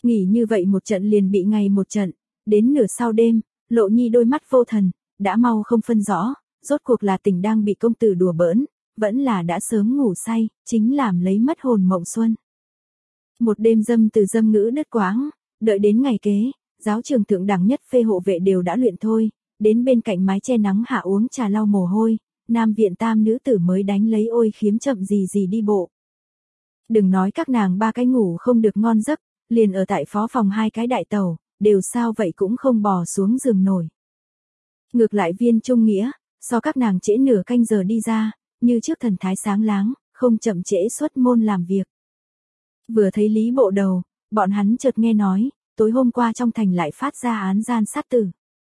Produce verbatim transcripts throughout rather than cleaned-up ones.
Nghỉ như vậy một trận liền bị ngày một trận, đến nửa sau đêm, Lộ Nhi đôi mắt vô thần, đã mau không phân rõ, rốt cuộc là tình đang bị công tử đùa bỡn, vẫn là đã sớm ngủ say, chính làm lấy mất hồn mộng xuân. Một đêm dâm từ dâm ngữ đứt quãng, đợi đến ngày kế, giáo trường thượng đẳng nhất phê hộ vệ đều đã luyện thôi, đến bên cạnh mái che nắng hạ uống trà lau mồ hôi, nam viện tam nữ tử mới đánh lấy ôi khiếm chậm gì gì đi bộ. Đừng nói các nàng ba cái ngủ không được ngon giấc, liền ở tại phó phòng hai cái đại tàu, đều sao vậy cũng không bò xuống giường nổi. Ngược lại Viên Trung Nghĩa, so các nàng trễ nửa canh giờ đi ra, như trước thần thái sáng láng, không chậm trễ xuất môn làm việc. Vừa thấy Lý Bộ Đầu, bọn hắn chợt nghe nói, tối hôm qua trong thành lại phát ra án gian sát tử.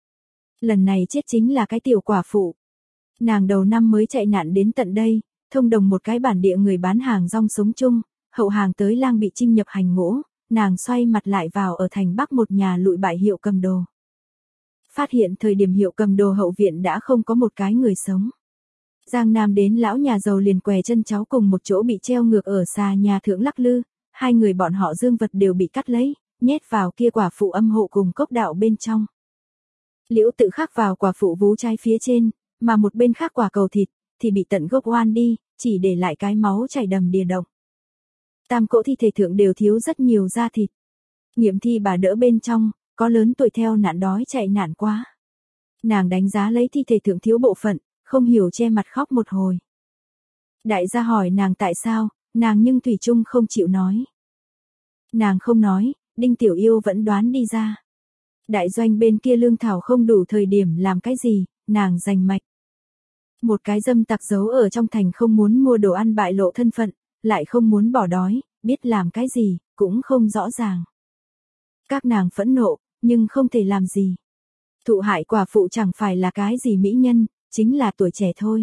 Lần này chết chính là cái tiểu quả phụ. Nàng đầu năm mới chạy nạn đến tận đây, thông đồng một cái bản địa người bán hàng rong sống chung, hậu hàng tới lang bị trinh nhập hành ngũ, nàng xoay mặt lại vào ở thành Bắc một nhà lụi bại hiệu cầm đồ. Phát hiện thời điểm hiệu cầm đồ hậu viện đã không có một cái người sống. Giang Nam đến lão nhà giàu liền què chân cháu cùng một chỗ bị treo ngược ở xà nhà thượng lắc lư, hai người bọn họ dương vật đều bị cắt lấy, nhét vào kia quả phụ âm hộ cùng cốc đạo bên trong. Liễu tự khắc vào quả phụ vú trái phía trên, mà một bên khác quả cầu thịt, thì bị tận gốc oan đi, chỉ để lại cái máu chảy đầm đìa động. Tam cỗ thi thể thượng đều thiếu rất nhiều da thịt. Nghiệm thi bà đỡ bên trong, có lớn tuổi theo nạn đói chạy nạn quá. Nàng đánh giá lấy thi thể thượng thiếu bộ phận, không hiểu che mặt khóc một hồi. Đại gia hỏi nàng tại sao, nàng nhưng thủy chung không chịu nói. Nàng không nói, Đinh Tiểu Yêu vẫn đoán đi ra. Đại doanh bên kia lương thảo không đủ thời điểm làm cái gì, nàng giành mạch. Một cái dâm tặc giấu ở trong thành không muốn mua đồ ăn bại lộ thân phận, lại không muốn bỏ đói, biết làm cái gì, cũng không rõ ràng. Các nàng phẫn nộ, nhưng không thể làm gì. Thụ hại quả phụ chẳng phải là cái gì mỹ nhân, chính là tuổi trẻ thôi.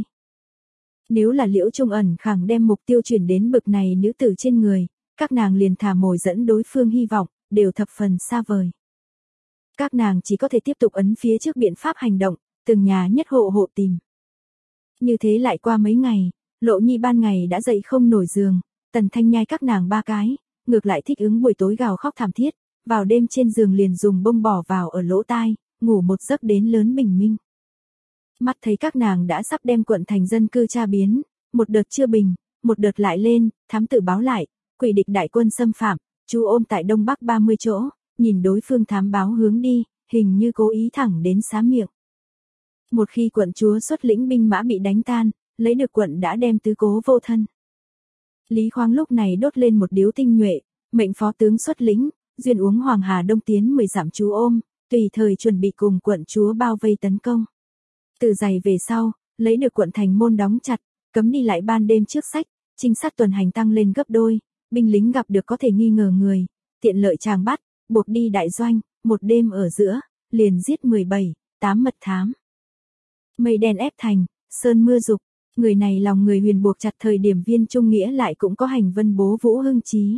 Nếu là Liễu Trung Ẩn khẳng đem mục tiêu chuyển đến bực này nữ tử trên người, các nàng liền thả mồi dẫn đối phương hy vọng, đều thập phần xa vời. Các nàng chỉ có thể tiếp tục ấn phía trước biện pháp hành động, từng nhà nhất hộ hộ tìm. Như thế lại qua mấy ngày, Lộ Nhi ban ngày đã dậy không nổi giường, Tần Thanh Nhai các nàng ba cái, ngược lại thích ứng buổi tối gào khóc thảm thiết, vào đêm trên giường liền dùng bông bỏ vào ở lỗ tai, ngủ một giấc đến lớn bình minh. Mắt thấy các nàng đã sắp đem quận thành dân cư tra biến, một đợt chưa bình, một đợt lại lên, thám tử báo lại, quỷ địch đại quân xâm phạm, trú ôm tại đông bắc ba mươi chỗ, nhìn đối phương thám báo hướng đi, hình như cố ý thẳng đến xá miệng. Một khi quận chúa xuất lĩnh binh mã bị đánh tan, lấy được quận đã đem tứ cố vô thân. Lý Khoáng lúc này đốt lên một điếu tinh nhuệ, mệnh phó tướng xuất lĩnh, duyên uống Hoàng Hà Đông tiến mười dặm trú ôm, tùy thời chuẩn bị cùng quận chúa bao vây tấn công. Từ giày về sau, lấy được quận thành môn đóng chặt, cấm đi lại ban đêm trước sách, trinh sát tuần hành tăng lên gấp đôi, binh lính gặp được có thể nghi ngờ người, tiện lợi chàng bắt, buộc đi đại doanh, một đêm ở giữa, liền giết mười bảy, tám mật thám. Mây đen ép thành, sơn mưa dục, người này lòng người huyền buộc chặt thời điểm Viên Trung Nghĩa lại cũng có hành vân bố vũ hưng trí.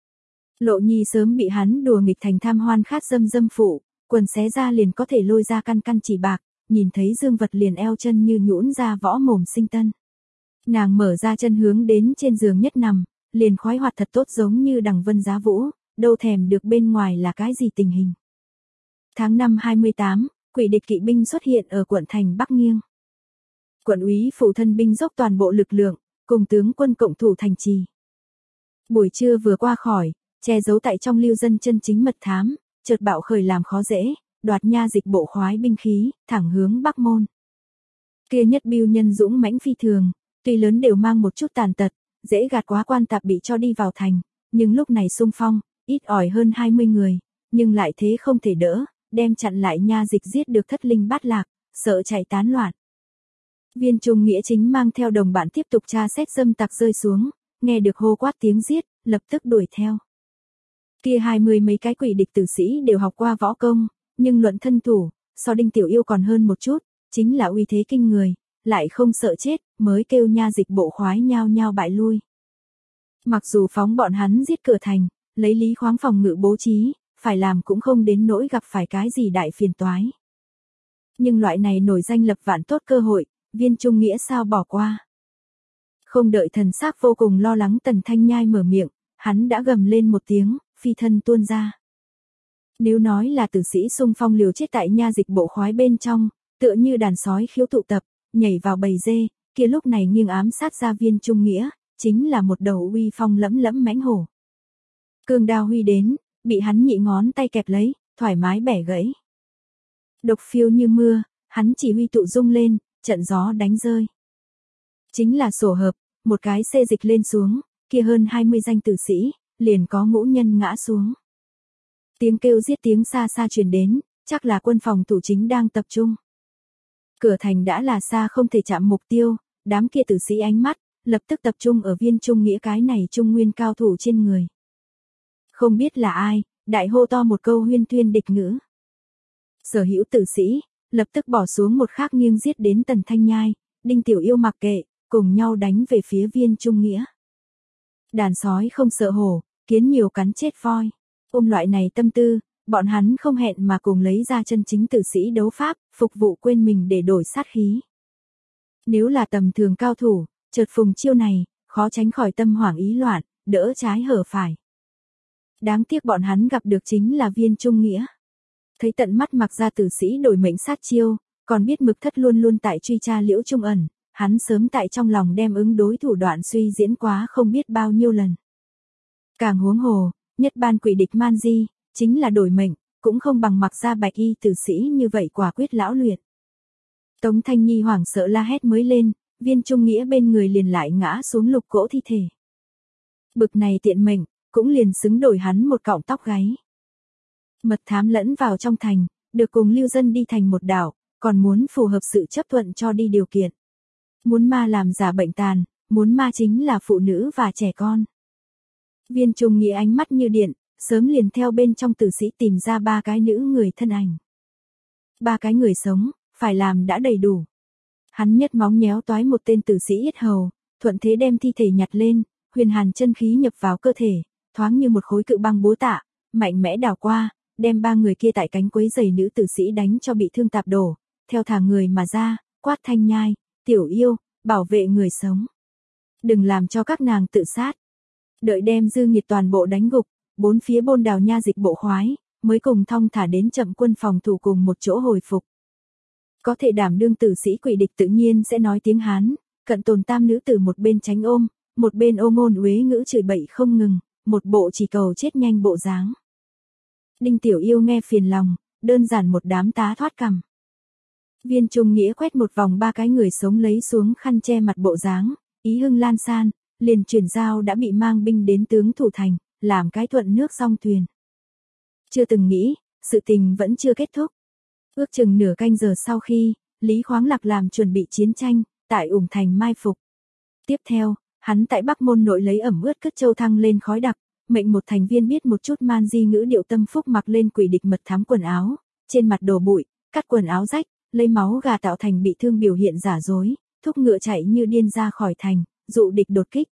Lộ Nhi sớm bị hắn đùa nghịch thành tham hoan khát dâm dâm phụ, quần xé ra liền có thể lôi ra căn căn chỉ bạc, nhìn thấy dương vật liền eo chân như nhũn ra võ mồm sinh tân. Nàng mở ra chân hướng đến trên giường nhất nằm, liền khoái hoạt thật tốt giống như đằng vân giá vũ, đâu thèm được bên ngoài là cái gì tình hình. Tháng năm hai mươi tám, quỷ địch kỵ binh xuất hiện ở quận thành Bắc Nghiêng. Quận úy phủ thân binh dốc toàn bộ lực lượng, cùng tướng quân cộng thủ thành trì. Buổi trưa vừa qua khỏi, che giấu tại trong lưu dân chân chính mật thám, chợt bạo khởi làm khó dễ, đoạt nha dịch bộ khoái binh khí, thẳng hướng Bắc Môn. Kia nhất bưu nhân dũng mãnh phi thường, tuy lớn đều mang một chút tàn tật, dễ gạt quá quan tạp bị cho đi vào thành, nhưng lúc này xung phong, ít ỏi hơn hai mươi người, nhưng lại thế không thể đỡ, đem chặn lại nha dịch giết được thất linh bát lạc, sợ chạy tán loạn. Viên Trung Nghĩa chính mang theo đồng bạn tiếp tục tra xét dâm tặc rơi xuống, nghe được hô quát tiếng giết, lập tức đuổi theo. Kia hai mươi mấy cái quỷ địch tử sĩ đều học qua võ công, nhưng luận thân thủ, so Đinh Tiểu Yêu còn hơn một chút, chính là uy thế kinh người, lại không sợ chết, mới kêu nha dịch bộ khoái nhao nhao bại lui. Mặc dù phóng bọn hắn giết cửa thành, lấy Lý Khoáng phòng ngự bố trí, phải làm cũng không đến nỗi gặp phải cái gì đại phiền toái. Nhưng loại này nổi danh lập vạn tốt cơ hội, Viên Trung Nghĩa sao bỏ qua. Không đợi thần sắc vô cùng lo lắng Tần Thanh Nhai mở miệng, hắn đã gầm lên một tiếng, phi thân tuôn ra. Nếu nói là tử sĩ xung phong liều chết tại nha dịch bộ khoái bên trong, tựa như đàn sói khiếu tụ tập, nhảy vào bầy dê, kia lúc này nghiêng ám sát ra Viên Trung Nghĩa, chính là một đầu uy phong lẫm lẫm mãnh hổ. Cương đao huy đến, bị hắn nhị ngón tay kẹp lấy, thoải mái bẻ gãy. Độc phiêu như mưa, hắn chỉ huy tụ dung lên, trận gió đánh rơi. Chính là sổ hợp, một cái xê dịch lên xuống, kia hơn hai mươi danh tử sĩ, liền có ngũ nhân ngã xuống. Tiếng kêu giết tiếng xa xa truyền đến, chắc là quân phòng thủ chính đang tập trung. Cửa thành đã là xa không thể chạm mục tiêu, đám kia tử sĩ ánh mắt, lập tức tập trung ở Viên Trung Nghĩa cái này trung nguyên cao thủ trên người. Không biết là ai, đại hô to một câu huyên thuyên địch ngữ. Sở hữu tử sĩ, lập tức bỏ xuống một khắc nghiêng giết đến Tần Thanh Nhai, Đinh Tiểu Yêu mặc kệ, cùng nhau đánh về phía Viên Trung Nghĩa. Đàn sói không sợ hổ, kiến nhiều cắn chết voi. Ôm loại này tâm tư, bọn hắn không hẹn mà cùng lấy ra chân chính tử sĩ đấu pháp, phục vụ quên mình để đổi sát khí. Nếu là tầm thường cao thủ, chợt phùng chiêu này, khó tránh khỏi tâm hoảng ý loạn, đỡ trái hở phải. Đáng tiếc bọn hắn gặp được chính là Viên Trung Nghĩa. Thấy tận mắt mặc ra tử sĩ đổi mệnh sát chiêu, còn biết Mực Thất luôn luôn tại truy tra Liễu Trung Ẩn, hắn sớm tại trong lòng đem ứng đối thủ đoạn suy diễn quá không biết bao nhiêu lần. Càng huống hồ, nhất ban quỷ địch man di, chính là đổi mệnh, cũng không bằng mặc ra bạch y tử sĩ như vậy quả quyết lão luyện. Tống Thanh Nhi hoảng sợ la hét mới lên, Viên Trung Nghĩa bên người liền lại ngã xuống lục cỗ thi thể. Bực này tiện mệnh, cũng liền xứng đổi hắn một cọng tóc gáy. Mật thám lẫn vào trong thành, được cùng lưu dân đi thành một đảo, còn muốn phù hợp sự chấp thuận cho đi điều kiện. Muốn ma làm giả bệnh tàn, muốn ma chính là phụ nữ và trẻ con. Viên Trung Nghĩa ánh mắt như điện, sớm liền theo bên trong tử sĩ tìm ra ba cái nữ người thân ảnh. Ba cái người sống, phải làm đã đầy đủ. Hắn nhất móng nhéo toái một tên tử sĩ yết hầu, thuận thế đem thi thể nhặt lên, huyền hàn chân khí nhập vào cơ thể, thoáng như một khối cự băng búa tạ, mạnh mẽ đảo qua, đem ba người kia tại cánh quấy giày nữ tử sĩ đánh cho bị thương tạp đổ, theo thả người mà ra, quát Thanh Nhai, Tiểu Yêu, bảo vệ người sống. Đừng làm cho các nàng tự sát. Đợi đem dư nghiệt toàn bộ đánh gục, bốn phía bôn đào nha dịch bộ khoái, mới cùng thong thả đến chậm quân phòng thủ cùng một chỗ hồi phục. Có thể đảm đương tử sĩ quỷ địch tự nhiên sẽ nói tiếng Hán, cận tồn tam nữ tử một bên tránh ôm, một bên ôm ngôn uế ngữ chửi bậy không ngừng, một bộ chỉ cầu chết nhanh bộ dáng. Đinh Tiểu Yêu nghe phiền lòng, đơn giản một đám tá thoát cằm. Viên Trung Nghĩa quét một vòng ba cái người sống lấy xuống khăn che mặt bộ dáng, ý hưng lan san, liền chuyển giao đã bị mang binh đến tướng thủ thành, làm cái thuận nước song thuyền. Chưa từng nghĩ, sự tình vẫn chưa kết thúc. Ước chừng nửa canh giờ sau khi, Lý Khoáng Lạc làm chuẩn bị chiến tranh, tại Ủng Thành mai phục. Tiếp theo, hắn tại Bắc Môn nội lấy ẩm ướt cất châu thăng lên khói đặc, mệnh một thành viên biết một chút man di ngữ điệu tâm phúc mặc lên quỷ địch mật thám quần áo, trên mặt đổ bụi, cắt quần áo rách, lấy máu gà tạo thành bị thương biểu hiện giả dối, thúc ngựa chạy như điên ra khỏi thành, dụ địch đột kích.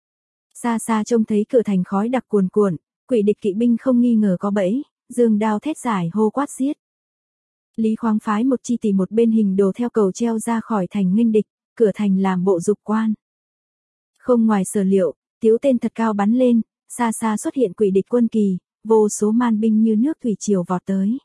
Xa xa trông thấy cửa thành khói đặc cuồn cuộn, quỷ địch kỵ binh không nghi ngờ có bẫy, dương đao thét giải hô quát giết. Lý Khoáng phái một chi tỷ một bên hình đồ theo cầu treo ra khỏi thành nghênh địch, cửa thành làm bộ dục quan. Không ngoài sở liệu, tiếu tên thật cao bắn lên, xa xa xuất hiện quỷ địch quân kỳ, vô số man binh như nước thủy triều vọt tới.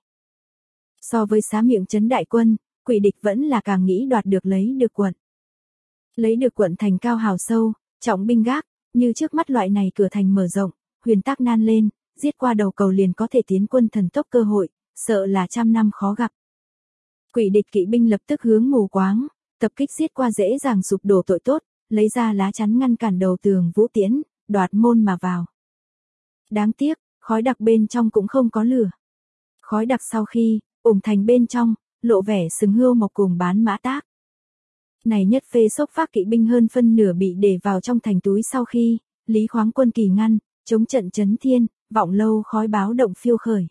So với xá miệng trấn đại quân, quỷ địch vẫn là càng nghĩ đoạt được lấy được quận. Lấy được quận thành cao hào sâu, trọng binh gác, như trước mắt loại này cửa thành mở rộng, huyền tắc nan lên, giết qua đầu cầu liền có thể tiến quân thần tốc cơ hội, sợ là trăm năm khó gặp. Quỷ địch kỵ binh lập tức hướng mù quáng, tập kích giết qua dễ dàng sụp đổ tội tốt, lấy ra lá chắn ngăn cản đầu tường vũ tiễn, đoạt môn mà vào. Đáng tiếc, khói đặc bên trong cũng không có lửa. Khói đặc sau khi, Ủng Thành bên trong, lộ vẻ sừng hươu mọc cùng bán mã tác. Này nhất phê sốc phác kỵ binh hơn phân nửa bị để vào trong thành túi sau khi, Lý Khoáng quân kỳ ngăn, chống trận chấn thiên, vọng lâu khói báo động phiêu khởi.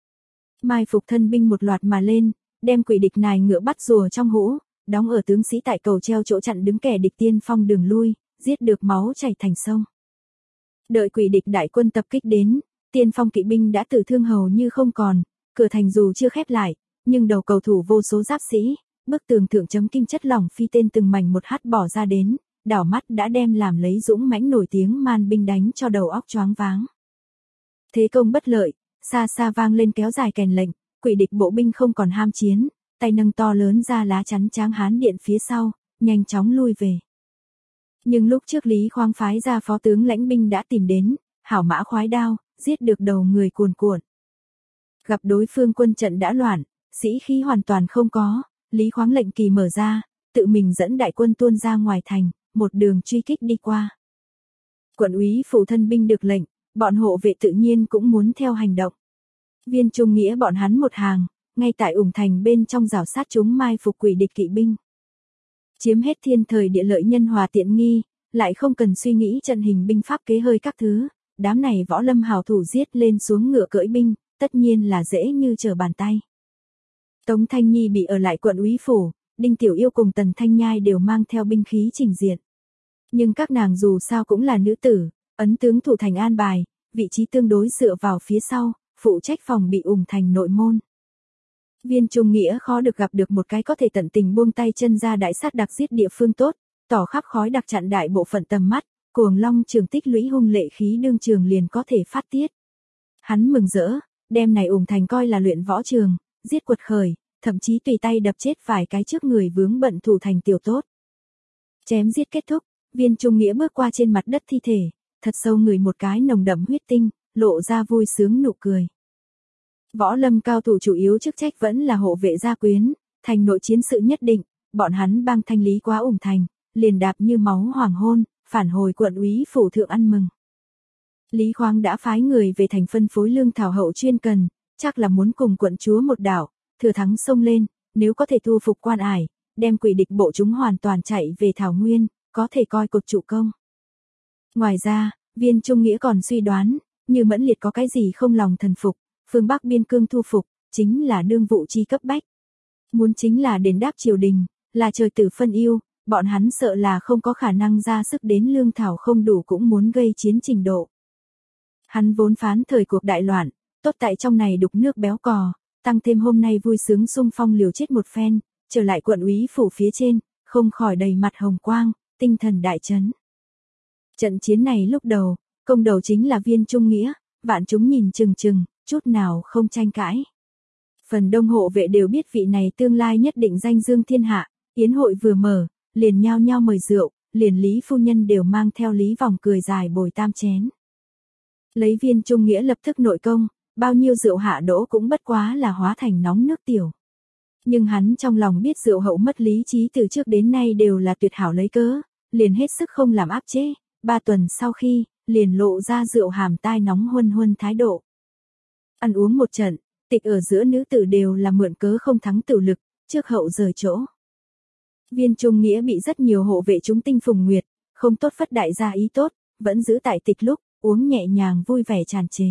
Mai phục thân binh một loạt mà lên, đem quỷ địch nài ngựa bắt rùa trong hũ, đóng ở tướng sĩ tại cầu treo chỗ chặn đứng kẻ địch tiên phong đường lui, giết được máu chảy thành sông. Đợi quỷ địch đại quân tập kích đến, tiên phong kỵ binh đã tử thương hầu như không còn, cửa thành dù chưa khép lại, nhưng đầu cầu thủ vô số giáp sĩ, bức tường thượng chấm kim chất lỏng phi tên từng mảnh một hắt bỏ ra đến, đảo mắt đã đem làm lấy dũng mãnh nổi tiếng man binh đánh cho đầu óc choáng váng. Thế công bất lợi, xa xa vang lên kéo dài kèn lệnh, quỷ địch bộ binh không còn ham chiến, tay nâng to lớn ra lá chắn Tráng Hán điện phía sau, nhanh chóng lui về. Nhưng lúc trước Lý Khoáng phái ra phó tướng lãnh binh đã tìm đến, hảo mã khoái đao, giết được đầu người cuồn cuộn. Gặp đối phương quân trận đã loạn, sĩ khí hoàn toàn không có, Lý Khoáng lệnh kỳ mở ra, tự mình dẫn đại quân tuôn ra ngoài thành, một đường truy kích đi qua. Quận úy phủ thân binh được lệnh, bọn hộ vệ tự nhiên cũng muốn theo hành động. Viên Trung Nghĩa bọn hắn một hàng, ngay tại ủng thành bên trong rào sát chúng mai phục quỷ địch kỵ binh. Chiếm hết thiên thời địa lợi nhân hòa tiện nghi, lại không cần suy nghĩ trận hình binh pháp kế hơi các thứ, đám này võ lâm hào thủ giết lên xuống ngựa cưỡi binh, tất nhiên là dễ như trở bàn tay. Tống Thanh Nhi bị ở lại quận úy phủ, Đinh Tiểu Yêu cùng Tần Thanh Nhai đều mang theo binh khí trình diện. Nhưng các nàng dù sao cũng là nữ tử, ấn tướng thủ thành an bài, vị trí tương đối dựa vào phía sau, phụ trách phòng bị ủng thành nội môn. Viên Trung Nghĩa khó được gặp được một cái có thể tận tình buông tay chân ra đại sát đặc giết địa phương tốt, tỏ khắp khói đặc chặn đại bộ phận tầm mắt, cuồng long trường tích lũy hung lệ khí đương trường liền có thể phát tiết. Hắn mừng rỡ, đem này ủng thành coi là luyện võ trường, giết quật khởi, thậm chí tùy tay đập chết vài cái trước người vướng bận thủ thành tiểu tốt. Chém giết kết thúc, Viên Trung Nghĩa bước qua trên mặt đất thi thể, thật sâu ngửi một cái nồng đậm huyết tinh, lộ ra vui sướng nụ cười. Võ lâm cao thủ chủ yếu chức trách vẫn là hộ vệ gia quyến, thành nội chiến sự nhất định, bọn hắn bang thanh lý quá ủng thành, liền đạp như máu hoàng hôn, phản hồi quận úy phủ thượng ăn mừng. Lý Khoáng đã phái người về thành phân phối lương thảo hậu chuyên cần, chắc là muốn cùng quận chúa một đảo, thừa thắng xông lên, nếu có thể thu phục Quan Ải, đem quỷ địch bộ chúng hoàn toàn chạy về thảo nguyên, có thể coi cột trụ công. Ngoài ra, Viên Trung Nghĩa còn suy đoán, như Mẫn Liệt có cái gì không lòng thần phục, phương Bắc biên cương thu phục, chính là đương vụ chi cấp bách. Muốn chính là đền đáp triều đình, là trời tử phân yêu, bọn hắn sợ là không có khả năng ra sức đến lương thảo không đủ cũng muốn gây chiến trình độ. Hắn vốn phán thời cuộc đại loạn, tốt tại trong này đục nước béo cò, tăng thêm hôm nay vui sướng xung phong liều chết một phen, trở lại quận úy phủ phía trên, không khỏi đầy mặt hồng quang, tinh thần đại chấn. Trận chiến này lúc đầu, công đầu chính là Viên Trung Nghĩa, vạn chúng nhìn chừng chừng, chút nào không tranh cãi. Phần đông hộ vệ đều biết vị này tương lai nhất định danh dương thiên hạ, yến hội vừa mở, liền nhao nhao mời rượu, liền Lý phu nhân đều mang theo Lý vòng cười dài bồi tam chén. Lấy Viên Trung Nghĩa lập tức nội công, bao nhiêu rượu hạ đỗ cũng bất quá là hóa thành nóng nước tiểu. Nhưng hắn trong lòng biết rượu hậu mất lý trí từ trước đến nay đều là tuyệt hảo lấy cớ, liền hết sức không làm áp chế, ba tuần sau khi, liền lộ ra rượu hàm tai nóng huân huân thái độ. Ăn uống một trận, tịch ở giữa nữ tử đều là mượn cớ không thắng tử lực, trước hậu rời chỗ. Viên Trung Nghĩa bị rất nhiều hộ vệ chúng tinh phùng nguyệt, không tốt phất đại gia ý tốt, vẫn giữ tại tịch lúc, uống nhẹ nhàng vui vẻ tràn trề.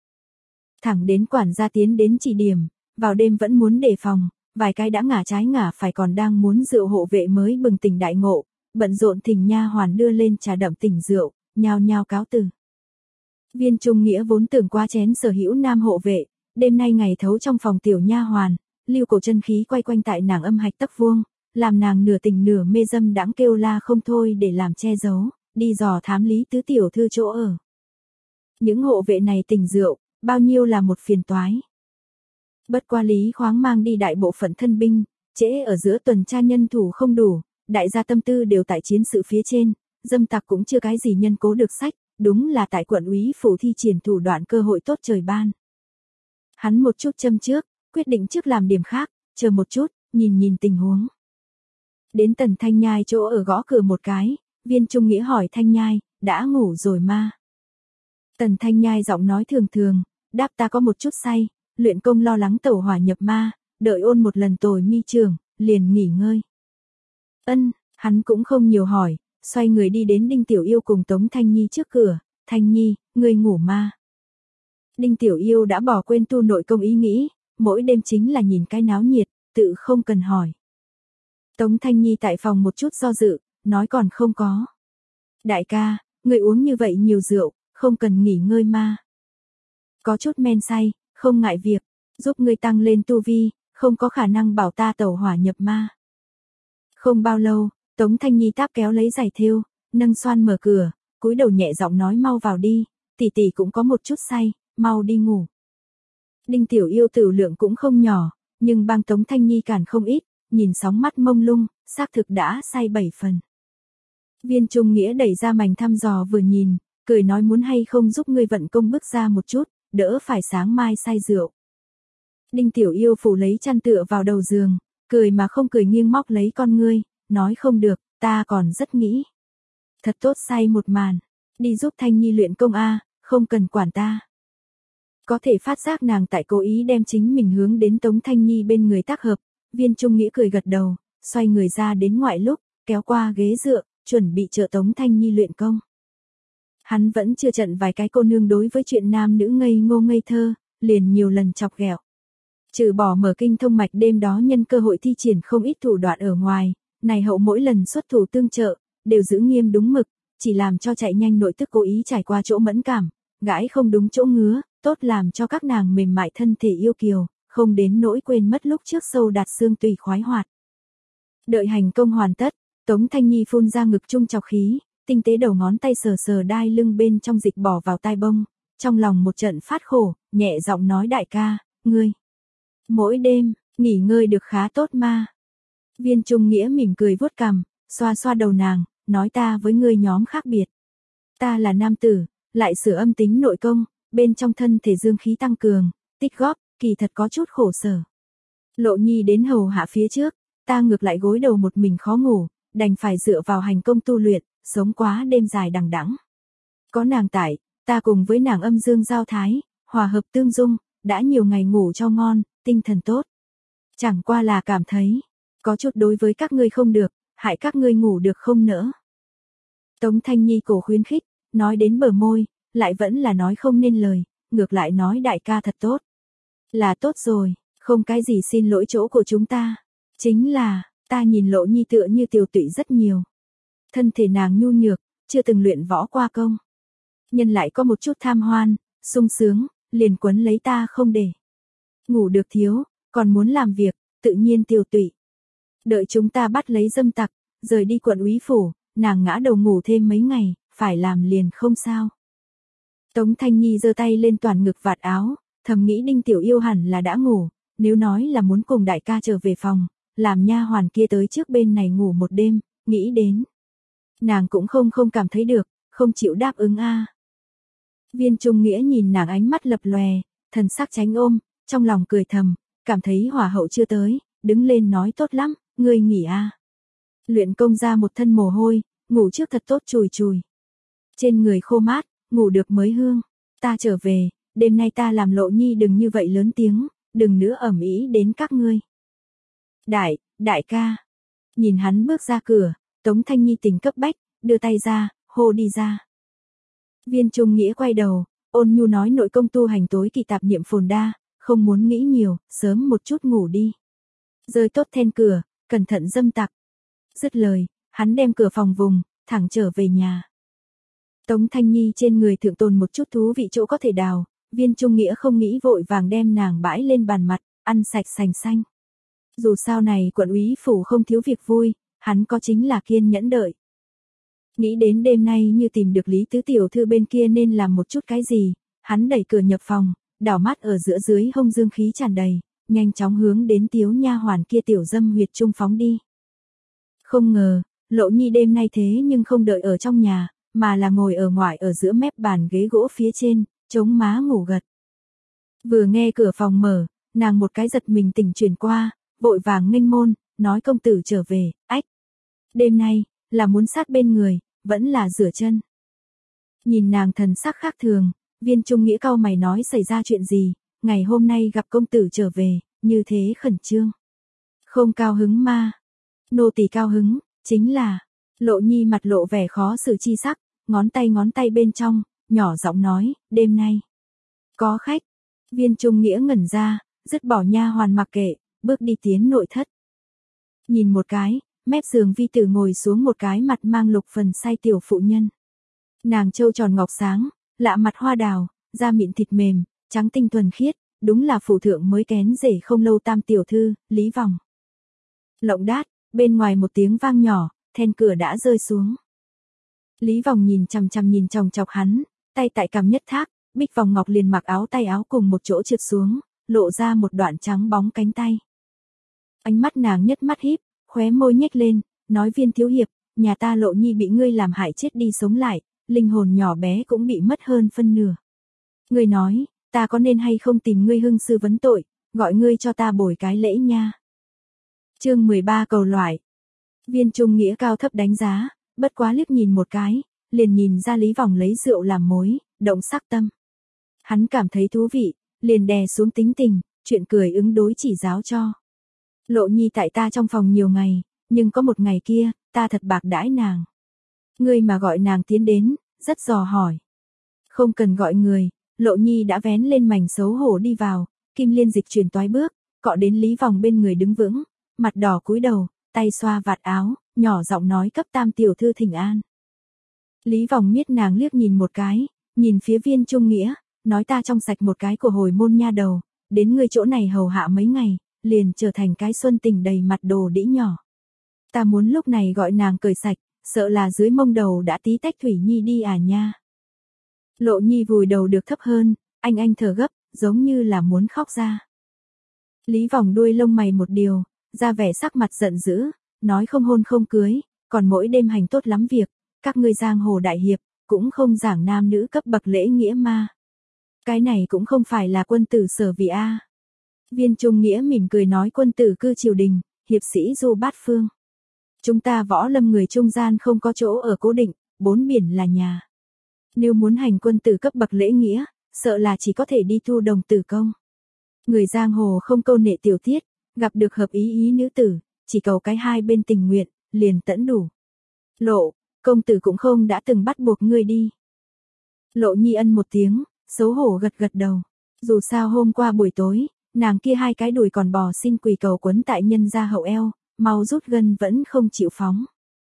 Thẳng đến quản gia tiến đến chỉ điểm, vào đêm vẫn muốn đề phòng, vài cái đã ngả trái ngả phải còn đang muốn rượu hộ vệ mới bừng tỉnh đại ngộ, bận rộn thỉnh nha hoàn đưa lên trà đậm tỉnh rượu, nhao nhao cáo từ. Viên Trung Nghĩa vốn tưởng qua chén sở hữu nam hộ vệ, đêm nay ngày thấu trong phòng tiểu nha hoàn, lưu cổ chân khí quay quanh tại nàng âm hạch tấc vuông, làm nàng nửa tình nửa mê dâm đãng kêu la không thôi để làm che giấu, đi dò thám Lý tứ tiểu thư chỗ ở. Những hộ vệ này tỉnh rượu, bao nhiêu là một phiền toái. Bất qua Lý Khoáng mang đi đại bộ phận thân binh, trễ ở giữa tuần tra nhân thủ không đủ, đại gia tâm tư đều tại chiến sự phía trên, dâm tặc cũng chưa cái gì nhân cố được sách, đúng là tại quận úy phủ thi triển thủ đoạn cơ hội tốt trời ban. Hắn một chút châm trước, quyết định trước làm điểm khác, chờ một chút, nhìn nhìn tình huống. Đến Tần Thanh Nhai chỗ ở gõ cửa một cái, Viên Trung Nghĩa hỏi Thanh Nhai, đã ngủ rồi ma? Tần Thanh Nhai giọng nói thường thường, đáp ta có một chút say, luyện công lo lắng tẩu hỏa nhập ma, đợi ôn một lần tồi mi trường, liền nghỉ ngơi. Ân, hắn cũng không nhiều hỏi, xoay người đi đến Đinh Tiểu Yêu cùng Tống Thanh Nhi trước cửa, Thanh Nhi, ngươi ngủ ma. Đinh Tiểu Yêu đã bỏ quên tu nội công ý nghĩ, mỗi đêm chính là nhìn cái náo nhiệt, tự không cần hỏi. Tống Thanh Nhi tại phòng một chút do dự, nói còn không có. Đại ca, ngươi uống như vậy nhiều rượu, không cần nghỉ ngơi ma. Có chút men say, không ngại việc, giúp ngươi tăng lên tu vi, không có khả năng bảo ta tẩu hỏa nhập ma. Không bao lâu, Tống Thanh Nhi táp kéo lấy giày thêu, nâng xoan mở cửa, cúi đầu nhẹ giọng nói mau vào đi, tỷ tỷ cũng có một chút say, mau đi ngủ. Đinh Tiểu Yêu tửu lượng cũng không nhỏ, nhưng bang Tống Thanh Nhi cản không ít, nhìn sóng mắt mông lung, xác thực đã say bảy phần. Viên Trung Nghĩa đẩy ra mảnh thăm dò vừa nhìn, cười nói muốn hay không giúp ngươi vận công bước ra một chút, đỡ phải sáng mai say rượu. Đinh Tiểu Yêu phủ lấy chăn tựa vào đầu giường, cười mà không cười nghiêng móc lấy con ngươi, nói không được, ta còn rất nghĩ. Thật tốt say một màn, đi giúp Thanh Nhi luyện công a, không cần quản ta. Có thể phát giác nàng tại cố ý đem chính mình hướng đến Tống Thanh Nhi bên người tác hợp, Viên Trung Nghĩa cười gật đầu, xoay người ra đến ngoại lúc, kéo qua ghế dựa, chuẩn bị trợ Tống Thanh Nhi luyện công. Hắn vẫn chưa trận vài cái cô nương đối với chuyện nam nữ ngây ngô ngây thơ, liền nhiều lần chọc ghẹo. Trừ bỏ mở kinh thông mạch đêm đó nhân cơ hội thi triển không ít thủ đoạn ở ngoài, này hậu mỗi lần xuất thủ tương trợ, đều giữ nghiêm đúng mực, chỉ làm cho chạy nhanh nội tức cố ý trải qua chỗ mẫn cảm, gãi không đúng chỗ ngứa, tốt làm cho các nàng mềm mại thân thể yêu kiều, không đến nỗi quên mất lúc trước sâu đạt xương tùy khoái hoạt. Đợi hành công hoàn tất, Tống Thanh Nhi phun ra ngực trung trọc khí, tinh tế đầu ngón tay sờ sờ đai lưng bên trong dịch bỏ vào tai bông, trong lòng một trận phát khổ, nhẹ giọng nói đại ca, ngươi, mỗi đêm, nghỉ ngơi được khá tốt mà. Viên Trung Nghĩa mỉm cười vuốt cằm, xoa xoa đầu nàng, nói ta với ngươi nhóm khác biệt. Ta là nam tử, lại sửa âm tính nội công, bên trong thân thể dương khí tăng cường, tích góp, kỳ thật có chút khổ sở. Lộ Nhi đến hầu hạ phía trước, ta ngược lại gối đầu một mình khó ngủ, đành phải dựa vào hành công tu luyện, sống quá đêm dài đằng đẵng. Có nàng tại, ta cùng với nàng âm dương giao thái, hòa hợp tương dung, đã nhiều ngày ngủ cho ngon, tinh thần tốt. Chẳng qua là cảm thấy, có chút đối với các ngươi không được, hại các ngươi ngủ được không nỡ. Tống Thanh Nhi cổ khuyến khích, nói đến bờ môi, lại vẫn là nói không nên lời, ngược lại nói đại ca thật tốt. Là tốt rồi, không cái gì xin lỗi chỗ của chúng ta. Chính là, ta nhìn Lộ Nhi tựa như tiều tụy rất nhiều. Thân thể nàng nhu nhược, chưa từng luyện võ qua công. Nhân lại có một chút tham hoan, sung sướng, liền quấn lấy ta không để. Ngủ được thiếu, còn muốn làm việc, tự nhiên tiều tụy. Đợi chúng ta bắt lấy dâm tặc, rời đi quận úy phủ, nàng ngã đầu ngủ thêm mấy ngày, phải làm liền không sao. Tống Thanh Nhi giơ tay lên toàn ngực vạt áo, thầm nghĩ Đinh Tiểu Yêu hẳn là đã ngủ, nếu nói là muốn cùng đại ca trở về phòng, làm nha hoàn kia tới trước bên này ngủ một đêm, nghĩ đến. Nàng cũng không không cảm thấy được, không chịu đáp ứng a. Viên Trung Nghĩa nhìn nàng ánh mắt lập lòe, thần sắc tránh ôm, trong lòng cười thầm, cảm thấy hỏa hậu chưa tới, đứng lên nói tốt lắm, ngươi nghỉ a. Luyện công ra một thân mồ hôi, ngủ trước thật tốt chùi chùi. Trên người khô mát, ngủ được mới hương. Ta trở về, đêm nay ta làm Lộ Nhi đừng như vậy lớn tiếng, đừng nữa ầm ĩ đến các ngươi. Đại, đại ca. Nhìn hắn bước ra cửa, Tống Thanh Nhi tình cấp bách, đưa tay ra, hô đi ra. Viên Trung Nghĩa quay đầu, ôn nhu nói nội công tu hành tối kỳ tạp niệm phồn đa, không muốn nghĩ nhiều, sớm một chút ngủ đi. Rơi tốt then cửa, cẩn thận dâm tặc. Dứt lời, hắn đem cửa phòng vùng, thẳng trở về nhà. Tống Thanh Nhi trên người thượng tồn một chút thú vị chỗ có thể đào, Viên Trung Nghĩa không nghĩ vội vàng đem nàng bãi lên bàn mặt, ăn sạch sành xanh. Dù sao này quận úy phủ không thiếu việc vui, hắn có chính là kiên nhẫn đợi. Nghĩ đến đêm nay như tìm được Lý Tứ tiểu thư bên kia nên làm một chút cái gì, hắn đẩy cửa nhập phòng, đảo mắt ở giữa dưới hông dương khí tràn đầy, nhanh chóng hướng đến tiếu nha hoàn kia tiểu dâm huyệt trung phóng đi. Không ngờ, Lộ Nhi đêm nay thế nhưng không đợi ở trong nhà, mà là ngồi ở ngoài ở giữa mép bàn ghế gỗ phía trên, chống má ngủ gật. Vừa nghe cửa phòng mở, nàng một cái giật mình tỉnh chuyển qua, vội vàng nghênh môn, nói công tử trở về, ách. Đêm nay, là muốn sát bên người, vẫn là rửa chân. Nhìn nàng thần sắc khác thường, Viên Trung Nghĩa cau mày nói xảy ra chuyện gì, ngày hôm nay gặp công tử trở về, như thế khẩn trương. Không cao hứng ma. Nô tỳ cao hứng, chính là, Lộ Nhi mặt lộ vẻ khó xử chi sắc, ngón tay ngón tay bên trong, nhỏ giọng nói, đêm nay. Có khách. Viên Trung Nghĩa ngẩn ra, dứt bỏ nha hoàn mặc kệ, bước đi tiến nội thất. Nhìn một cái, mép giường vi tử ngồi xuống một cái mặt mang lục phần say tiểu phụ nhân. Nàng trâu tròn ngọc sáng, lạ mặt hoa đào, da mịn thịt mềm, trắng tinh thuần khiết, đúng là phụ thượng mới kén rể không lâu tam tiểu thư, Lý Vòng. Lộng đát, bên ngoài một tiếng vang nhỏ, then cửa đã rơi xuống. Lý Vòng nhìn chằm chằm nhìn chòng chọc hắn, tay tại cằm nhất thác, Bích Vòng Ngọc liền mặc áo tay áo cùng một chỗ trượt xuống, lộ ra một đoạn trắng bóng cánh tay. Ánh mắt nàng nhất mắt híp, khóe môi nhếch lên, nói Viên thiếu hiệp, nhà ta Lộ Nhi bị ngươi làm hại chết đi sống lại, linh hồn nhỏ bé cũng bị mất hơn phân nửa. Ngươi nói, ta có nên hay không tìm ngươi hưng sư vấn tội, gọi ngươi cho ta bồi cái lễ nha. Chương mười ba cầu loại. Viên Trung Nghĩa cao thấp đánh giá, bất quá liếc nhìn một cái, liền nhìn ra Lý Vòng lấy rượu làm mối, động sắc tâm. Hắn cảm thấy thú vị, liền đè xuống tính tình, chuyện cười ứng đối chỉ giáo cho. Lộ Nhi tại ta trong phòng nhiều ngày, nhưng có một ngày kia, ta thật bạc đãi nàng. Ngươi mà gọi nàng tiến đến, rất dò hỏi. Không cần gọi người, Lộ Nhi đã vén lên mảnh xấu hổ đi vào, Kim Liên dịch chuyển toái bước, cọ đến Lý Vòng bên người đứng vững, mặt đỏ cúi đầu, tay xoa vạt áo, nhỏ giọng nói cấp tam tiểu thư thỉnh an. Lý Vòng miết nàng liếc nhìn một cái, nhìn phía Viên Trung Nghĩa, nói ta trong sạch một cái của hồi môn nha đầu, đến ngươi chỗ này hầu hạ mấy ngày, liền trở thành cái xuân tình đầy mặt đồ đĩ nhỏ. Ta muốn lúc này gọi nàng cởi sạch, sợ là dưới mông đầu đã tí tách thủy nhi đi à nha. Lộ Nhi vùi đầu được thấp hơn, anh anh thở gấp, giống như là muốn khóc ra. Lý Vòng đuôi lông mày một điều, ra vẻ sắc mặt giận dữ, nói không hôn không cưới, còn mỗi đêm hành tốt lắm việc, các ngươi giang hồ đại hiệp, cũng không giảng nam nữ cấp bậc lễ nghĩa ma. Cái này cũng không phải là quân tử sở vì a. Viên Trung Nghĩa mỉm cười nói quân tử cư triều đình, hiệp sĩ du bát phương. Chúng ta võ lâm người trung gian không có chỗ ở cố định, bốn biển là nhà. Nếu muốn hành quân tử cấp bậc lễ nghĩa, sợ là chỉ có thể đi thu đồng tử công. Người giang hồ không câu nệ tiểu tiết, gặp được hợp ý ý nữ tử, chỉ cầu cái hai bên tình nguyện, liền tẫn đủ. Lộ, công tử cũng không đã từng bắt buộc ngươi đi. Lộ Nhi ân một tiếng, xấu hổ gật gật đầu. Dù sao hôm qua buổi tối, nàng kia hai cái đùi còn bò xin quỳ cầu quấn tại nhân gia hậu eo, mau rút gân vẫn không chịu phóng.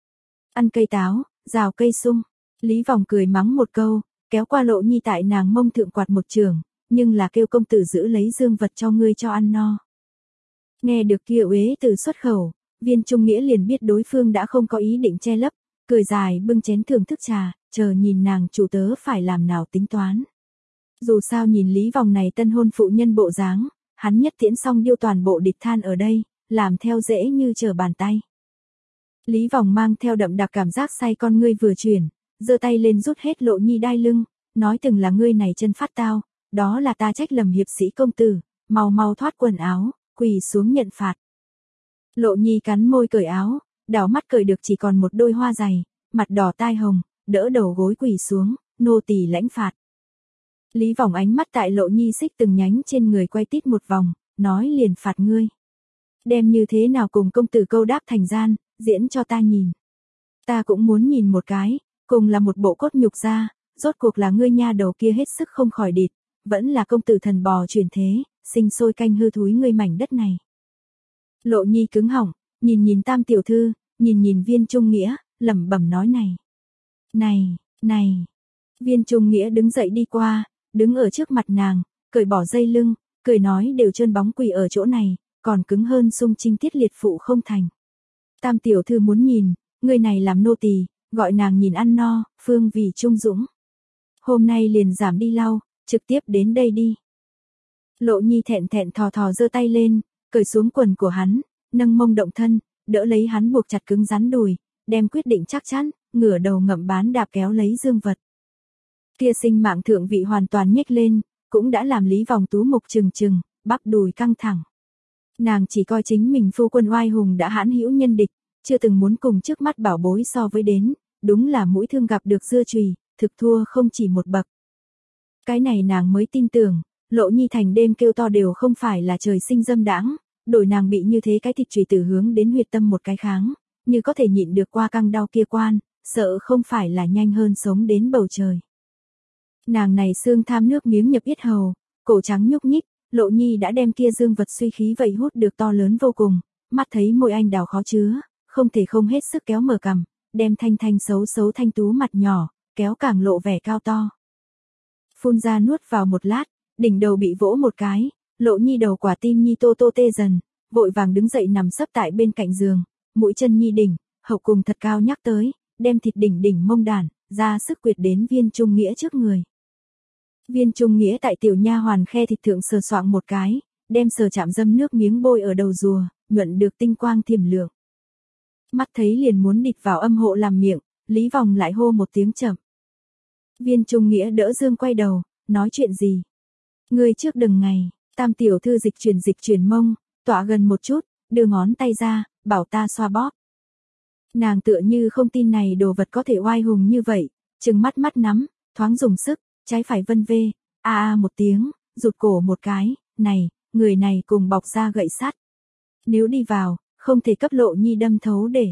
Ăn cây táo, rào cây sung, Lý Vòng cười mắng một câu, kéo qua Lộ Nhi tại nàng mông thượng quạt một trường, nhưng là kêu công tử giữ lấy dương vật cho ngươi cho ăn no. Nghe được kia uế từ xuất khẩu, Viên Trung Nghĩa liền biết đối phương đã không có ý định che lấp, cười dài bưng chén thưởng thức trà, chờ nhìn nàng chủ tớ phải làm nào tính toán. Dù sao nhìn Lý Vòng này tân hôn phụ nhân bộ dáng, hắn nhất tiễn xong điêu toàn bộ địch than ở đây, làm theo dễ như trở bàn tay. Lý Vòng mang theo đậm đặc cảm giác say con ngươi vừa chuyển, giơ tay lên rút hết Lộ Nhi đai lưng, nói từng là ngươi này chân phát tao, đó là ta trách lầm hiệp sĩ công tử, mau mau thoát quần áo, quỳ xuống nhận phạt. Lộ Nhi cắn môi cởi áo, đảo mắt cởi được chỉ còn một đôi hoa dày, mặt đỏ tai hồng, đỡ đầu gối quỳ xuống, nô tỳ lãnh phạt. Lý Vòng ánh mắt tại Lộ Nhi xích từng nhánh trên người quay tít một vòng, nói liền phạt ngươi. Đem như thế nào cùng công tử câu đáp thành gian, diễn cho ta nhìn. Ta cũng muốn nhìn một cái, cùng là một bộ cốt nhục ra, rốt cuộc là ngươi nha đầu kia hết sức không khỏi địt, vẫn là công tử thần bò chuyển thế, sinh sôi canh hư thúi ngươi mảnh đất này. Lộ Nhi cứng họng, nhìn nhìn tam tiểu thư, nhìn nhìn Viên Trung Nghĩa, lẩm bẩm nói này. Này, này. Viên Trung Nghĩa đứng dậy đi qua, đứng ở trước mặt nàng, cởi bỏ dây lưng, cười nói đều trơn bóng quỳ ở chỗ này, còn cứng hơn sung trinh tiết liệt phụ không thành. Tam tiểu thư muốn nhìn, người này làm nô tỳ, gọi nàng nhìn ăn no, phương vì trung dũng. Hôm nay liền giảm đi lau, trực tiếp đến đây đi. Lộ Nhi thẹn thẹn thò thò giơ tay lên, cởi xuống quần của hắn, nâng mông động thân, đỡ lấy hắn buộc chặt cứng rắn đùi, đem quyết định chắc chắn, ngửa đầu ngậm bán đạp kéo lấy dương vật. Kia sinh mạng thượng vị hoàn toàn nhếch lên, cũng đã làm Lý Vòng tú mục trừng trừng, bắp đùi căng thẳng. Nàng chỉ coi chính mình phu quân oai hùng đã hãn hữu nhân địch, chưa từng muốn cùng trước mắt bảo bối so với đến, đúng là mũi thương gặp được dưa chùy, thực thua không chỉ một bậc. Cái này nàng mới tin tưởng, Lộ Nhi thành đêm kêu to đều không phải là trời sinh dâm đãng, đổi nàng bị như thế cái thịt chùy tử hướng đến huyệt tâm một cái kháng, như có thể nhịn được qua căng đau kia quan, sợ không phải là nhanh hơn sống đến bầu trời. Nàng này xương tham nước miếng nhập yết hầu, cổ trắng nhúc nhích, Lộ Nhi đã đem kia dương vật suy khí vậy hút được to lớn vô cùng, mắt thấy môi anh đào khó chứa, không thể không hết sức kéo mở cằm, đem thanh thanh xấu xấu thanh tú mặt nhỏ, kéo càng lộ vẻ cao to. Phun ra nuốt vào một lát, đỉnh đầu bị vỗ một cái, Lộ Nhi đầu quả tim nhi tô tô tê dần, vội vàng đứng dậy nằm sấp tại bên cạnh giường, mũi chân nhi đỉnh, hậu cùng thật cao nhắc tới, đem thịt đỉnh đỉnh mông đàn, ra sức quyệt đến Viên Trung Nghĩa trước người. Viên Trung Nghĩa tại tiểu nha hoàn khe thịt thượng sờ soạng một cái, đem sờ chạm dâm nước miếng bôi ở đầu rùa, nhuận được tinh quang thiềm lượng. Mắt thấy liền muốn địt vào âm hộ làm miệng, Lý Vòng lại hô một tiếng chậm. Viên Trung Nghĩa đỡ Dương quay đầu, nói chuyện gì? Ngươi trước đừng ngày, Tam tiểu thư dịch chuyển dịch chuyển mông, tọa gần một chút, đưa ngón tay ra, bảo ta xoa bóp. Nàng tựa như không tin này đồ vật có thể oai hùng như vậy, trừng mắt mắt nắm, thoáng dùng sức, trái phải vân vê, a a một tiếng, rụt cổ một cái, này, người này cùng bọc ra gậy sắt. Nếu đi vào, không thể cấp Lộ Nhi đâm thấu để.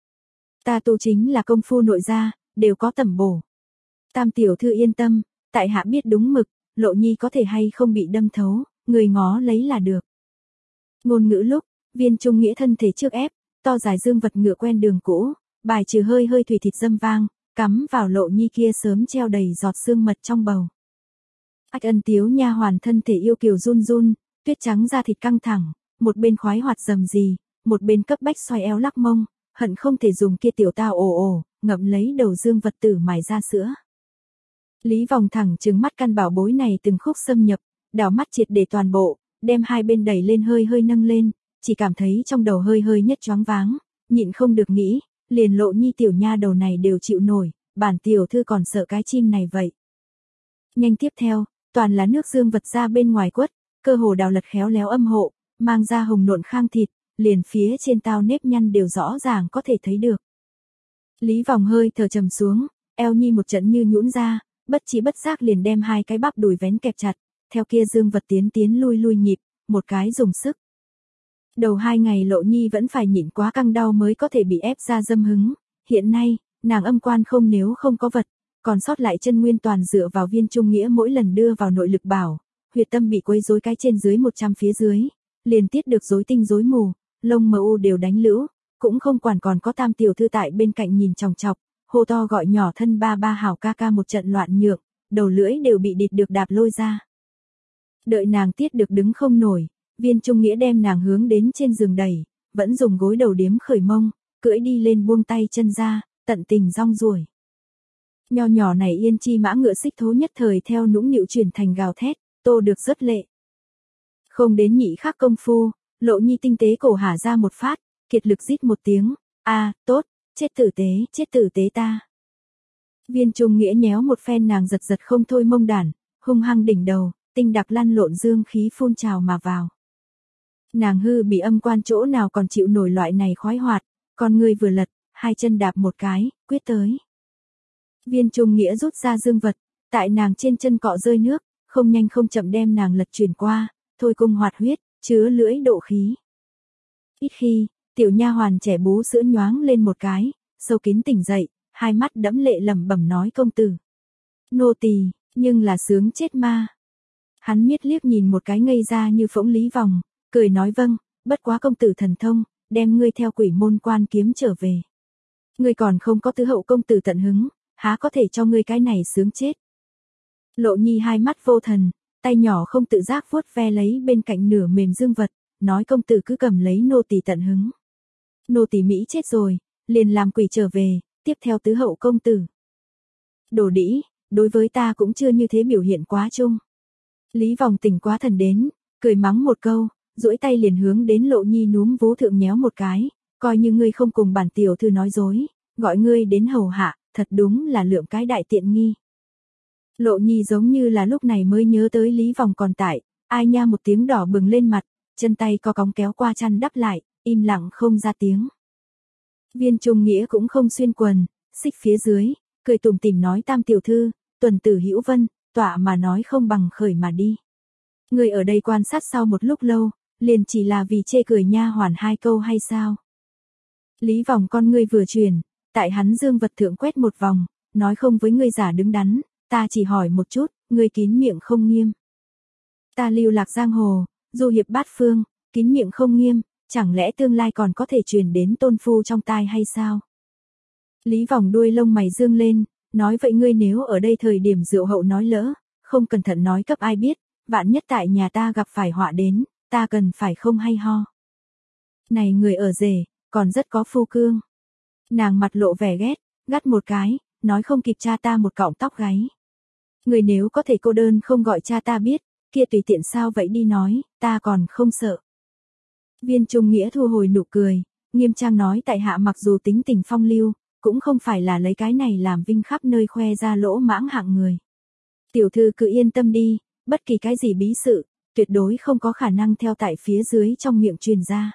Ta tu chính là công phu nội gia, đều có tẩm bổ. Tam tiểu thư yên tâm, tại hạ biết đúng mực, Lộ Nhi có thể hay không bị đâm thấu, người ngó lấy là được. Ngôn ngữ lúc, Viên Trung Nghĩa thân thể trước ép, to dài dương vật ngựa quen đường cũ, bài trừ hơi hơi thủy thịt dâm vang, cắm vào Lộ Nhi kia sớm treo đầy giọt xương mật trong bầu. Ách Ân Tiếu nha hoàn thân thể yêu kiều run run, tuyết trắng da thịt căng thẳng, một bên khoái hoạt dầm gì, một bên cấp bách xoay eo lắc mông, hận không thể dùng kia tiểu tao ồ ồ, ngậm lấy đầu dương vật tử mài ra sữa. Lý Vòng thẳng trừng mắt căn bảo bối này từng khúc xâm nhập, đảo mắt triệt để toàn bộ, đem hai bên đẩy lên hơi hơi nâng lên, chỉ cảm thấy trong đầu hơi hơi nhất choáng váng, nhịn không được nghĩ, liền Lộ Nhi tiểu nha đầu này đều chịu nổi, bản tiểu thư còn sợ cái chim này vậy. Nhanh tiếp theo, toàn là nước dương vật ra bên ngoài quất, cơ hồ đào lật khéo léo âm hộ, mang ra hồng nộn khang thịt, liền phía trên tao nếp nhăn đều rõ ràng có thể thấy được. Lý Vòng hơi thở trầm xuống, eo nhi một trận như nhũn ra, bất trí bất giác liền đem hai cái bắp đùi vén kẹp chặt, theo kia dương vật tiến tiến lui lui nhịp, một cái dùng sức. Đầu hai ngày Lộ Nhi vẫn phải nhịn quá căng đau mới có thể bị ép ra dâm hứng, hiện nay, nàng âm quan không nếu không có vật, còn sót lại chân nguyên toàn dựa vào Viên Trung Nghĩa mỗi lần đưa vào nội lực bảo, huyệt tâm bị quấy rối cái trên dưới một trăm phía dưới, liền tiết được rối tinh rối mù, lông mờ u đều đánh lũ, cũng không quản còn có Tam tiểu thư tại bên cạnh nhìn chòng chọc, hô to gọi nhỏ thân ba ba hảo ca ca một trận loạn nhượng, đầu lưỡi đều bị địt được đạp lôi ra. Đợi nàng tiết được đứng không nổi, Viên Trung Nghĩa đem nàng hướng đến trên giường đẩy, vẫn dùng gối đầu điếm khởi mông, cưỡi đi lên buông tay chân ra, tận tình rong ruổi. Nho nhỏ này yên chi mã ngựa xích thố nhất thời theo nũng nịu chuyển thành gào thét, tô được rất lệ. Không đến nhị khắc công phu, Lộ Nhi tinh tế cổ hả ra một phát, kiệt lực rít một tiếng, a tốt, chết tử tế, chết tử tế ta. Viên Trung Nghĩa nhéo một phen nàng giật giật không thôi mông đản, hung hăng đỉnh đầu, tinh đặc lăn lộn dương khí phun trào mà vào. Nàng hư bị âm quan chỗ nào còn chịu nổi loại này khoái hoạt, con người vừa lật, hai chân đạp một cái, quyết tới. Viên Trung Nghĩa rút ra dương vật, tại nàng trên chân cọ rơi nước, không nhanh không chậm đem nàng lật chuyển qua, thôi cung hoạt huyết, chứa lưỡi độ khí. Ít khi, tiểu nha hoàn trẻ bú sữa nhoáng lên một cái, sâu kín tỉnh dậy, hai mắt đẫm lệ lẩm bẩm nói công tử. Nô tỳ, nhưng là sướng chết ma. Hắn miết liếc nhìn một cái ngây ra như phỗng Lý Vòng, cười nói vâng, bất quá công tử thần thông, đem ngươi theo quỷ môn quan kiếm trở về. Ngươi còn không có tứ hậu công tử tận hứng, há có thể cho ngươi cái này sướng chết. Lộ Nhi hai mắt vô thần, tay nhỏ không tự giác vuốt ve lấy bên cạnh nửa mềm dương vật, nói công tử cứ cầm lấy nô tỳ tận hứng. Nô tỳ Mỹ chết rồi, liền làm quỷ trở về, tiếp theo tứ hậu công tử. Đồ đĩ, đối với ta cũng chưa như thế biểu hiện quá chung. Lý Vòng tỉnh quá thần đến, cười mắng một câu, duỗi tay liền hướng đến Lộ Nhi núm vú thượng nhéo một cái, coi như ngươi không cùng bản tiểu thư nói dối, gọi ngươi đến hầu hạ, thật đúng là lượm cái đại tiện nghi. Lộ Nhi giống như là lúc này mới nhớ tới Lý Vòng còn tại, ai nha một tiếng đỏ bừng lên mặt, chân tay co cóng kéo qua chăn đắp lại, im lặng không ra tiếng. Viên Trung Nghĩa cũng không xuyên quần, xích phía dưới, cười tủm tỉm nói Tam tiểu thư, tuần tử Hữu Vân, tọa mà nói không bằng khởi mà đi. Người ở đây quan sát sau một lúc lâu, liền chỉ là vì chê cười nha hoàn hai câu hay sao? Lý Vòng con ngươi vừa chuyển, tại hắn dương vật thượng quét một vòng, nói không với ngươi giả đứng đắn, ta chỉ hỏi một chút, ngươi kín miệng không nghiêm. Ta lưu lạc giang hồ, du hiệp bát phương, kín miệng không nghiêm, chẳng lẽ tương lai còn có thể truyền đến tôn phu trong tai hay sao? Lý Vòng đuôi lông mày dương lên, nói vậy ngươi nếu ở đây thời điểm rượu hậu nói lỡ, không cẩn thận nói cấp ai biết, vạn nhất tại nhà ta gặp phải họa đến, ta cần phải không hay ho. Này người ở rể, còn rất có phu cương. Nàng mặt lộ vẻ ghét, gắt một cái, nói không kịp cha ta một cọng tóc gáy. Người nếu có thể cô đơn không gọi cha ta biết, kia tùy tiện sao vậy đi nói, ta còn không sợ. Viên Trung Nghĩa thu hồi nụ cười, nghiêm trang nói tại hạ mặc dù tính tình phong lưu, cũng không phải là lấy cái này làm vinh khắp nơi khoe ra lỗ mãng hạng người. Tiểu thư cứ yên tâm đi, bất kỳ cái gì bí sự, tuyệt đối không có khả năng theo tại phía dưới trong miệng truyền ra.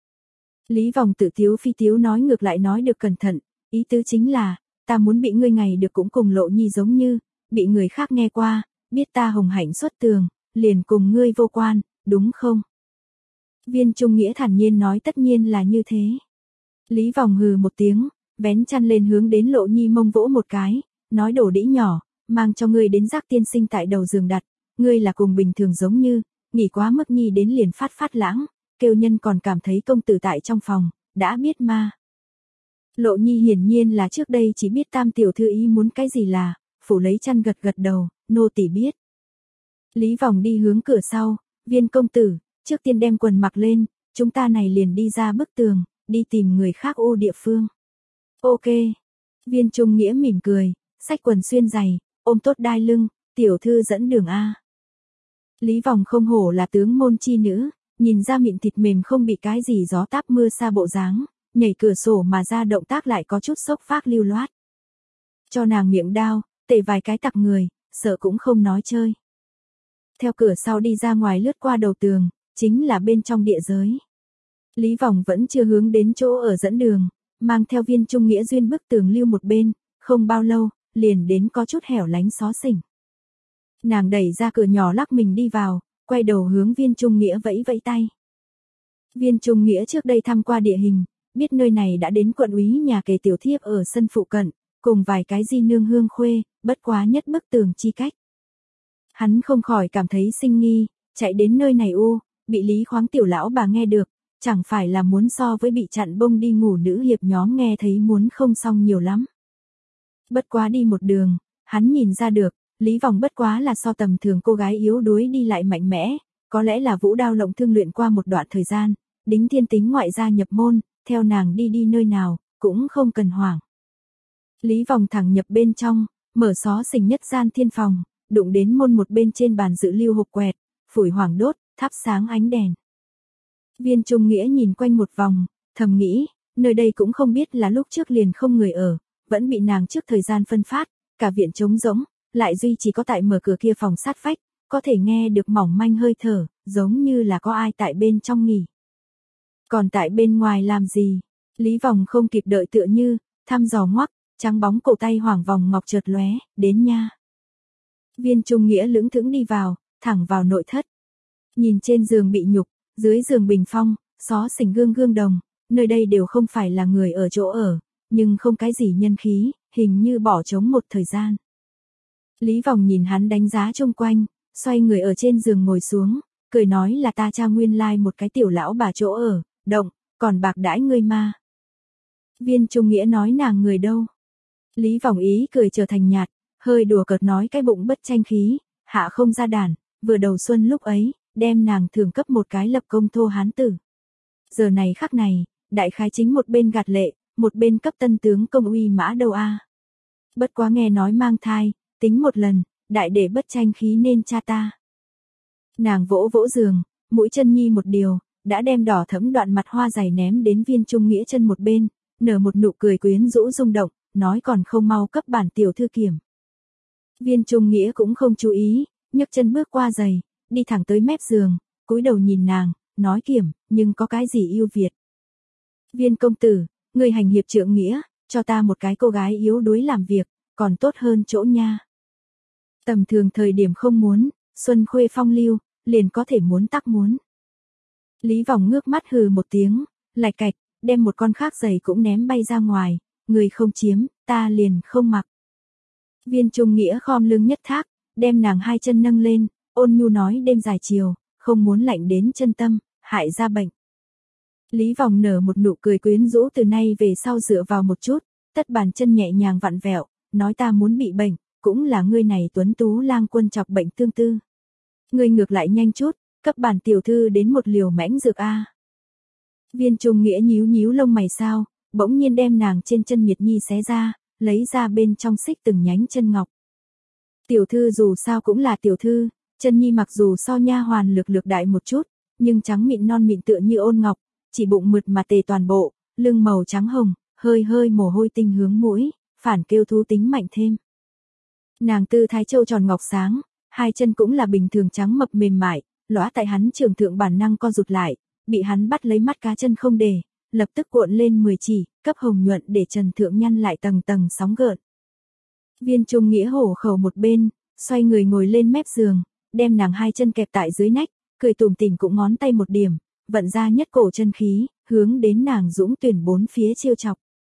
Lý Vòng tự tiếu phi tiếu nói ngược lại nói được cẩn thận, ý tứ chính là, ta muốn bị ngươi ngày được cũng cùng Lộ Nhi giống như, bị người khác nghe qua, biết ta hồng hạnh xuất tường, liền cùng ngươi vô quan, đúng không? Viên Trung Nghĩa thản nhiên nói tất nhiên là như thế. Lý Vòng hừ một tiếng, vén chăn lên hướng đến Lộ Nhi mông vỗ một cái, nói đổ đĩ nhỏ, mang cho ngươi đến Giác tiên sinh tại đầu giường đặt, ngươi là cùng bình thường giống như, nghỉ quá mức nhi đến liền phát phát lãng, kêu nhân còn cảm thấy công tử tại trong phòng, đã biết ma. Lộ Nhi hiển nhiên là trước đây chỉ biết tam tiểu thư ý muốn cái gì là, phủ lấy chăn gật gật đầu, nô tỳ biết. Lý Vòng đi hướng cửa sau, Viên công tử, trước tiên đem quần mặc lên, chúng ta này liền đi ra bức tường, đi tìm người khác ô địa phương. Ok. Viên Trung Nghĩa mỉm cười, xách quần xuyên giày, ôm tốt đai lưng, tiểu thư dẫn đường A. Lý Vòng không hổ là tướng môn chi nữ, nhìn ra miệng thịt mềm không bị cái gì gió táp mưa xa bộ dáng, nhảy cửa sổ mà ra động tác lại có chút sốc phác lưu loát. Cho nàng miệng đao, tể vài cái tặc người, sợ cũng không nói chơi. Theo cửa sau đi ra ngoài lướt qua đầu tường, chính là bên trong địa giới. Lý Vòng vẫn chưa hướng đến chỗ ở dẫn đường, mang theo Viên Trung Nghĩa duyên bức tường lưu một bên, không bao lâu, liền đến có chút hẻo lánh xó xỉnh. Nàng đẩy ra cửa nhỏ lắc mình đi vào, quay đầu hướng Viên Trung Nghĩa vẫy vẫy tay. Viên Trung Nghĩa trước đây thăm qua địa hình, biết nơi này đã đến quận úy nhà kề tiểu thiếp ở sân phụ cận, cùng vài cái di nương hương khuê, bất quá nhất bức tường chi cách. Hắn không khỏi cảm thấy sinh nghi, chạy đến nơi này u, bị Lý Khoáng tiểu lão bà nghe được, chẳng phải là muốn so với bị chặn bông đi ngủ nữ hiệp nhóm nghe thấy muốn không xong nhiều lắm. Bất quá đi một đường, hắn nhìn ra được, Lý Vòng bất quá là so tầm thường cô gái yếu đuối đi lại mạnh mẽ, có lẽ là vũ đao lộng thương luyện qua một đoạn thời gian, đính thiên tính ngoại gia nhập môn, theo nàng đi đi nơi nào, cũng không cần hoảng. Lý Vòng thẳng nhập bên trong, mở xó xỉnh nhất gian thiên phòng, đụng đến môn một bên trên bàn dự lưu hộp quẹt, phủi hoàng đốt, thắp sáng ánh đèn. Viên Trung Nghĩa nhìn quanh một vòng, thầm nghĩ, nơi đây cũng không biết là lúc trước liền không người ở, vẫn bị nàng trước thời gian phân phát, cả viện trống rỗng, lại duy chỉ có tại mở cửa kia phòng sát vách, có thể nghe được mỏng manh hơi thở, giống như là có ai tại bên trong nghỉ. Còn tại bên ngoài làm gì? Lý Vòng không kịp đợi tựa như, thăm dò ngoắc, trắng bóng cổ tay hoàng vòng ngọc chợt lóe, đến nha. Viên Trung Nghĩa lững thững đi vào, thẳng vào nội thất. Nhìn trên giường bị nhục, dưới giường bình phong, xó xỉnh gương gương đồng, nơi đây đều không phải là người ở chỗ ở, nhưng không cái gì nhân khí, hình như bỏ trống một thời gian. Lý Vòng nhìn hắn đánh giá chung quanh, xoay người ở trên giường ngồi xuống, cười nói là ta cha nguyên lai một cái tiểu lão bà chỗ ở, động, còn bạc đãi ngươi ma. Viên Trung Nghĩa nói nàng người đâu? Lý Vòng ý cười trở thành nhạt, hơi đùa cợt nói cái bụng bất tranh khí, hạ không ra đàn, vừa đầu xuân lúc ấy, đem nàng thường cấp một cái lập công thô hán tử. Giờ này khắc này, đại khái chính một bên gạt lệ, một bên cấp tân tướng công uy mã đâu a. Bất quá nghe nói mang thai, tính một lần, đại để bất tranh khí nên cha ta. Nàng vỗ vỗ giường, mũi chân nhi một điều, đã đem đỏ thẫm đoạn mặt hoa dày ném đến Viên Trung Nghĩa chân một bên, nở một nụ cười quyến rũ rung động, nói còn không mau cấp bản tiểu thư kiểm. Viên Trung Nghĩa cũng không chú ý, nhấc chân bước qua giày, đi thẳng tới mép giường, cúi đầu nhìn nàng, nói kiểm, nhưng có cái gì ưu việt. Viên công tử, người hành hiệp trượng nghĩa, cho ta một cái cô gái yếu đuối làm việc, còn tốt hơn chỗ nha. Tầm thường thời điểm không muốn, xuân khuê phong lưu, liền có thể muốn tắc muốn. Lý Vòng ngước mắt hừ một tiếng, lạch cạch, đem một con khác giày cũng ném bay ra ngoài, người không chiếm, ta liền không mặc. Viên Trung Nghĩa khom lưng nhất thác, đem nàng hai chân nâng lên, ôn nhu nói đêm dài chiều, không muốn lạnh đến chân tâm, hại ra bệnh. Lý Vòng nở một nụ cười quyến rũ từ nay về sau dựa vào một chút, tất bàn chân nhẹ nhàng vặn vẹo, nói ta muốn bị bệnh, cũng là ngươi này tuấn tú lang quân chọc bệnh tương tư. Ngươi ngược lại nhanh chút, cấp bản tiểu thư đến một liều mãnh dược a. Viên Trung Nghĩa nhíu nhíu lông mày sao, bỗng nhiên đem nàng trên chân miệt nhi xé ra, lấy ra bên trong xích từng nhánh chân ngọc. Tiểu thư dù sao cũng là tiểu thư, chân nhi mặc dù so nha hoàn lược lược đại một chút, nhưng trắng mịn non mịn tựa như ôn ngọc, chỉ bụng mượt mà tề toàn bộ, lưng màu trắng hồng, hơi hơi mồ hôi tinh hướng mũi, phản kêu thú tính mạnh thêm. Nàng tư thái châu tròn ngọc sáng, hai chân cũng là bình thường trắng mập mềm mại, lõa tại hắn trường thượng bản năng co rụt lại, bị hắn bắt lấy mắt cá chân không để, lập tức cuộn lên mười chỉ, cấp hồng nhuận để trần thượng nhăn lại tầng tầng sóng gợn. Viên Trung Nghĩa hổ khẩu một bên, xoay người ngồi lên mép giường, đem nàng hai chân kẹp tại dưới nách, cười tủm tỉm cũng ngón tay một điểm, vận ra nhất cổ chân khí, hướng đến nàng dũng tuyển bốn phía chiêu chọc.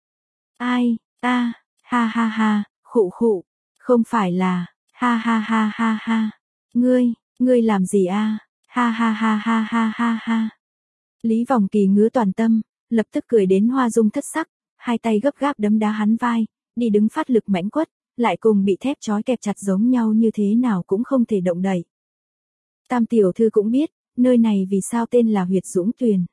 Ai, ta, ha ha ha, khụ khụ, không phải là, ha ha ha ha ha, ngươi, ngươi làm gì a? Ha ha ha ha ha ha ha. Lý Vòng Kỳ ngứa toàn tâm, lập tức cười đến hoa dung thất sắc, hai tay gấp gáp đấm đá hắn vai, đi đứng phát lực mãnh quất, lại cùng bị thép trói kẹp chặt giống nhau như thế nào cũng không thể động đậy. Tam tiểu thư cũng biết, nơi này vì sao tên là huyệt dũng tuyền.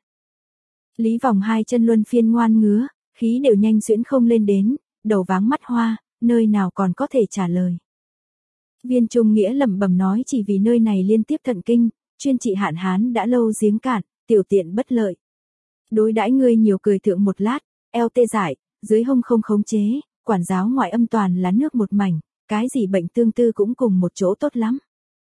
Lý Vòng hai chân luân phiên ngoan ngứa, khí đều nhanh xuyễn không lên đến, đầu váng mắt hoa, nơi nào còn có thể trả lời. Viên Trung Nghĩa lẩm bẩm nói chỉ vì nơi này liên tiếp thận kinh, chuyên trị hạn hán đã lâu giếng cạn, tiểu tiện bất lợi. Đối đãi ngươi nhiều cười thượng một lát, eo tê dại, dưới hông không khống chế, quản giáo ngoại âm toàn là nước một mảnh, cái gì bệnh tương tư cũng cùng một chỗ tốt lắm.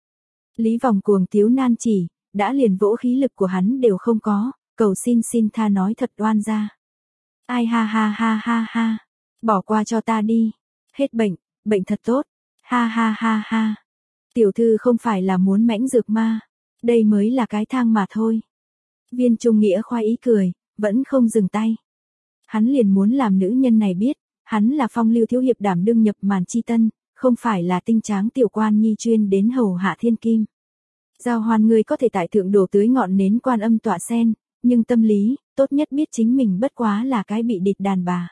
Lý Vòng cuồng tiếu nan chỉ, đã liền vỗ khí lực của hắn đều không có, cầu xin xin tha nói thật oan ra. Ai ha ha ha ha ha, bỏ qua cho ta đi, hết bệnh, bệnh thật tốt, ha ha ha ha. Tiểu thư không phải là muốn mãnh dược ma, đây mới là cái thang mà thôi. Viên Trung Nghĩa khoái ý cười, vẫn không dừng tay. Hắn liền muốn làm nữ nhân này biết, hắn là phong lưu thiếu hiệp đảm đương nhập màn chi tân, không phải là tinh tráng tiểu quan nhi chuyên đến hầu hạ thiên kim. Giao hoan người có thể tại thượng đổ tưới ngọn nến quan âm tọa sen, nhưng tâm lý, tốt nhất biết chính mình bất quá là cái bị địch đàn bà.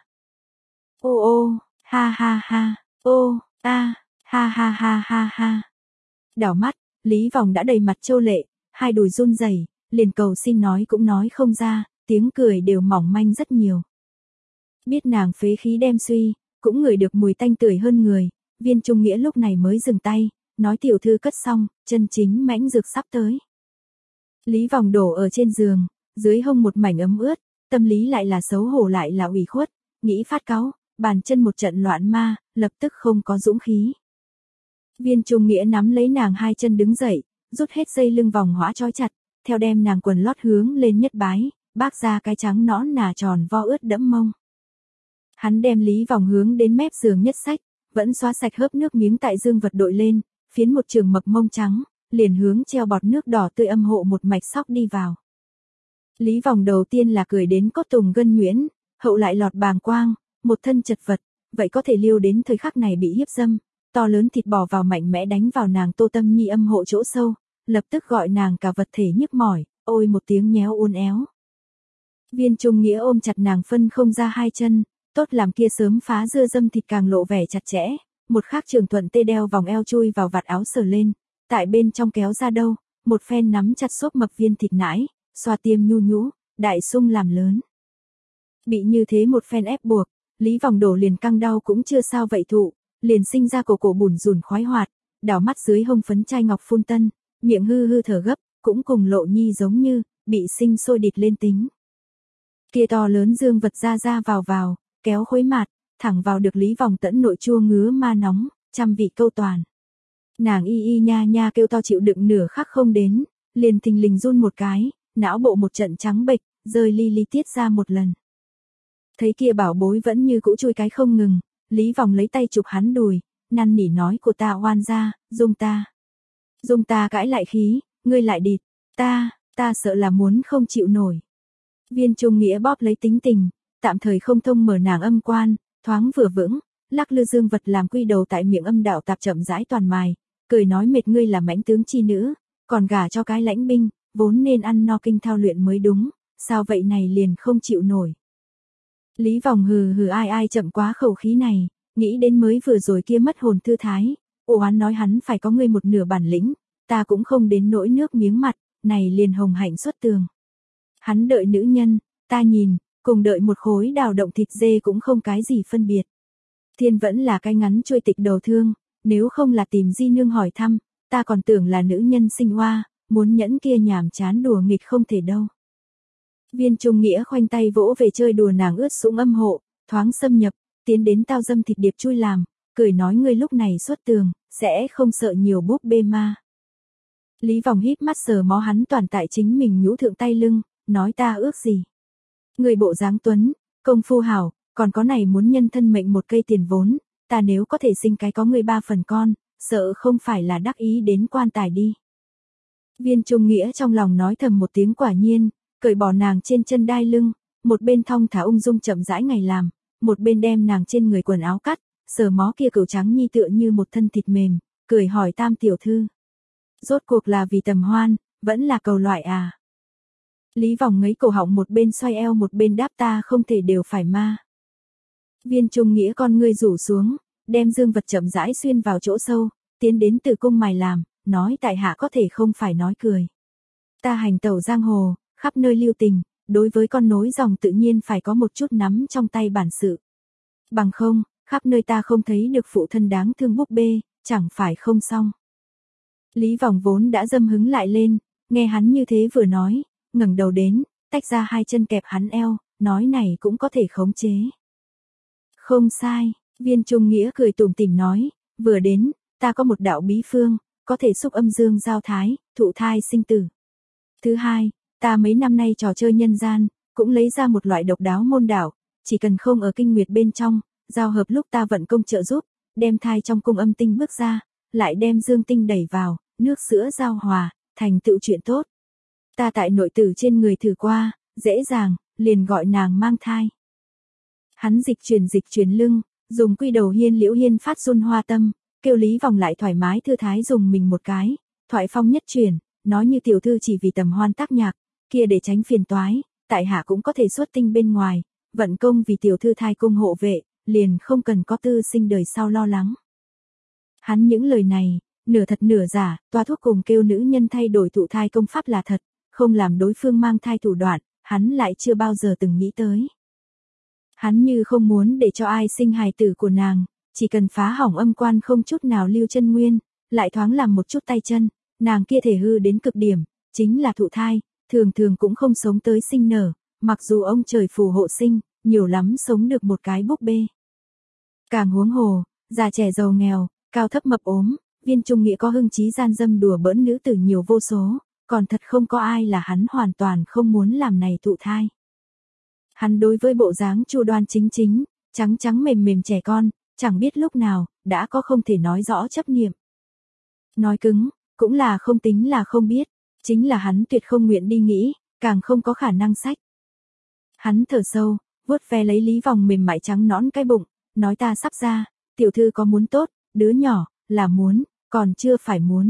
Ô ô, ha ha ha, ô, a, ha ha ha ha ha. Đảo mắt, Lý Vòng đã đầy mặt châu lệ, hai đùi run rẩy, liền cầu xin nói cũng nói không ra, tiếng cười đều mỏng manh rất nhiều. Biết nàng phế khí đem suy, cũng ngửi được mùi tanh tưởi hơn người, Viên Trung Nghĩa lúc này mới dừng tay, nói tiểu thư cất xong, chân chính mãnh dược sắp tới. Lý Vòng đổ ở trên giường, dưới hông một mảnh ấm ướt, tâm lý lại là xấu hổ lại là ủy khuất, nghĩ phát cáu, bàn chân một trận loạn ma, lập tức không có dũng khí. Viên Trung Nghĩa nắm lấy nàng hai chân đứng dậy, rút hết dây lưng vòng hõa trói chặt, theo đem nàng quần lót hướng lên nhất bái, bác ra cái trắng nõn nà tròn vo ướt đẫm mông. Hắn đem Lý Vòng hướng đến mép giường nhất sách, vẫn xóa sạch hớp nước miếng tại dương vật đội lên, phiến một trường mập mông trắng, liền hướng treo bọt nước đỏ tươi âm hộ một mạch sóc đi vào. Lý Vòng đầu tiên là cười đến cốt tùng gân nhuyễn, hậu lại lọt bàng quang, một thân chật vật, vậy có thể liêu đến thời khắc này bị hiếp dâm, to lớn thịt bò vào mạnh mẽ đánh vào nàng tô tâm nhi âm hộ chỗ sâu, lập tức gọi nàng cả vật thể nhức mỏi, ôi một tiếng nhéo uốn éo. Viên Trung Nghĩa ôm chặt nàng phân không ra hai chân, tốt làm kia sớm phá dưa dâm thịt càng lộ vẻ chặt chẽ, một khắc Trường Thuận tê đeo vòng eo chui vào vạt áo sờ lên, tại bên trong kéo ra đâu, một phen nắm chặt xốp mập viên thịt nãi, xoa tiêm nhu nhũ, đại sung làm lớn. Bị như thế một phen ép buộc, Lý Vòng đổ liền căng đau cũng chưa sao vậy thụ, liền sinh ra cổ cổ bùn rùn khoái hoạt, đảo mắt dưới hông phấn trai ngọc phun tân, miệng hư hư thở gấp, cũng cùng Lộ Nhi giống như, bị sinh sôi địt lên tính. Kia to lớn dương vật ra ra vào vào, kéo khuấy mạt, thẳng vào được Lý Vòng tẫn nội chua ngứa ma nóng, trăm vị câu toàn. Nàng y y nha nha kêu to chịu đựng nửa khắc không đến, liền thình lình run một cái, não bộ một trận trắng bệch, rơi li li tiết ra một lần. Thấy kia bảo bối vẫn như cũ chui cái không ngừng, Lý Vòng lấy tay chụp hắn đùi, năn nỉ nói của ta oan ra, dung ta. Dung ta cãi lại khí, ngươi lại địt, ta, ta sợ là muốn không chịu nổi. Viên Trung Nghĩa bóp lấy tính tình, tạm thời không thông mở nàng âm quan, thoáng vừa vững, lắc lư dương vật làm quy đầu tại miệng âm đạo tạp chậm rãi toàn mài, cười nói mệt ngươi là mãnh tướng chi nữ, còn gả cho cái lãnh binh, vốn nên ăn no kinh thao luyện mới đúng, sao vậy này liền không chịu nổi. Lý Vòng hừ hừ ai ai chậm quá khẩu khí này, nghĩ đến mới vừa rồi kia mất hồn thư thái, ồ hắn nói hắn phải có ngươi một nửa bản lĩnh, ta cũng không đến nỗi nước miếng mặt, này liền hồng hạnh xuất tường. Hắn đợi nữ nhân, ta nhìn, cùng đợi một khối đào động thịt dê cũng không cái gì phân biệt. Thiên vẫn là cái ngắn trôi tịch đầu thương, Nếu không là tìm di nương hỏi thăm, ta còn tưởng là nữ nhân sinh oa, muốn nhẫn kia nhảm chán đùa nghịch không thể đâu. Viên Trung Nghĩa khoanh tay vỗ về chơi đùa nàng ướt sũng âm hộ, thoáng xâm nhập, tiến đến tao dâm thịt điệp chui làm, cười nói ngươi lúc này xuất tường, sẽ không sợ nhiều búp bê ma. Lý Vòng híp mắt sờ mó hắn toàn tại chính mình nhũ thượng tay lưng, nói ta ước gì. Người bộ dáng tuấn, công phu hảo, còn có này muốn nhân thân mệnh một cây tiền vốn, ta nếu có thể sinh cái có người ba phần con, sợ không phải là đắc ý đến quan tài đi. Viên Trung Nghĩa trong lòng nói thầm một tiếng quả nhiên, cởi bỏ nàng trên chân đai lưng, một bên thong thả ung dung chậm rãi ngày làm, một bên đem nàng trên người quần áo cắt, sờ mó kia cừu trắng nhi tựa như một thân thịt mềm, cười hỏi Tam tiểu thư. Rốt cuộc là vì tầm hoan, vẫn là cầu loại à? Lý Vòng ngấy cổ họng một bên xoay eo một bên đáp ta không thể đều phải ma. Viên Trung Nghĩa con ngươi rủ xuống, đem dương vật chậm rãi xuyên vào chỗ sâu, tiến đến từ cung mài làm, nói tại hạ có thể không phải nói cười. Ta hành tẩu giang hồ, khắp nơi lưu tình, đối với con nối dòng tự nhiên phải có một chút nắm trong tay bản sự. Bằng không, khắp nơi ta không thấy được phụ thân đáng thương búp bê, chẳng phải không xong. Lý Vòng vốn đã dâm hứng lại lên, nghe hắn như thế vừa nói, ngẩng đầu đến, tách ra hai chân kẹp hắn eo, nói này cũng có thể khống chế. Không sai, Viên Trung Nghĩa cười tủm tỉm nói, vừa đến, ta có một đạo bí phương, có thể xúc âm dương giao thái, thụ thai sinh tử. Thứ hai, ta mấy năm nay trò chơi nhân gian, cũng lấy ra một loại độc đáo môn đạo, chỉ cần không ở kinh nguyệt bên trong, giao hợp lúc ta vận công trợ giúp, đem thai trong cung âm tinh bước ra, lại đem dương tinh đẩy vào, nước sữa giao hòa, thành tựu chuyện tốt. Ta tại nội tử trên người thử qua, dễ dàng, liền gọi nàng mang thai. Hắn dịch chuyển dịch chuyển lưng, dùng quy đầu hiên liễu hiên phát run hoa tâm, kêu Lý Vòng lại thoải mái thư thái dùng mình một cái, thoại phong nhất chuyển, nói như tiểu thư chỉ vì tầm hoan tác nhạc, kia để tránh phiền toái, tại hạ cũng có thể xuất tinh bên ngoài, vận công vì tiểu thư thai cung hộ vệ, liền không cần có tư sinh đời sau lo lắng. Hắn những lời này, nửa thật nửa giả, toa thuốc cùng kêu nữ nhân thay đổi thụ thai công pháp là thật, không làm đối phương mang thai thủ đoạn, hắn lại chưa bao giờ từng nghĩ tới. Hắn như không muốn để cho ai sinh hài tử của nàng, chỉ cần phá hỏng âm quan không chút nào lưu chân nguyên, lại thoáng làm một chút tay chân, nàng kia thể hư đến cực điểm, chính là thụ thai, thường thường cũng không sống tới sinh nở, mặc dù ông trời phù hộ sinh, nhiều lắm sống được một cái búp bê. Càng huống hồ, già trẻ giàu nghèo, cao thấp mập ốm, Viên Trung Nghĩa có hưng trí gian dâm đùa bỡn nữ tử nhiều vô số, còn thật không có ai là hắn hoàn toàn không muốn làm này thụ thai. Hắn đối với bộ dáng chu đoan chính chính, trắng trắng mềm mềm trẻ con, chẳng biết lúc nào, đã có không thể nói rõ chấp niệm. Nói cứng, cũng là không tính là không biết, chính là hắn tuyệt không nguyện đi nghĩ, càng không có khả năng sách. Hắn thở sâu, vuốt ve lấy Lý Vòng mềm mại trắng nõn cái bụng, nói ta sắp ra, tiểu thư có muốn tốt, đứa nhỏ, là muốn, còn chưa phải muốn.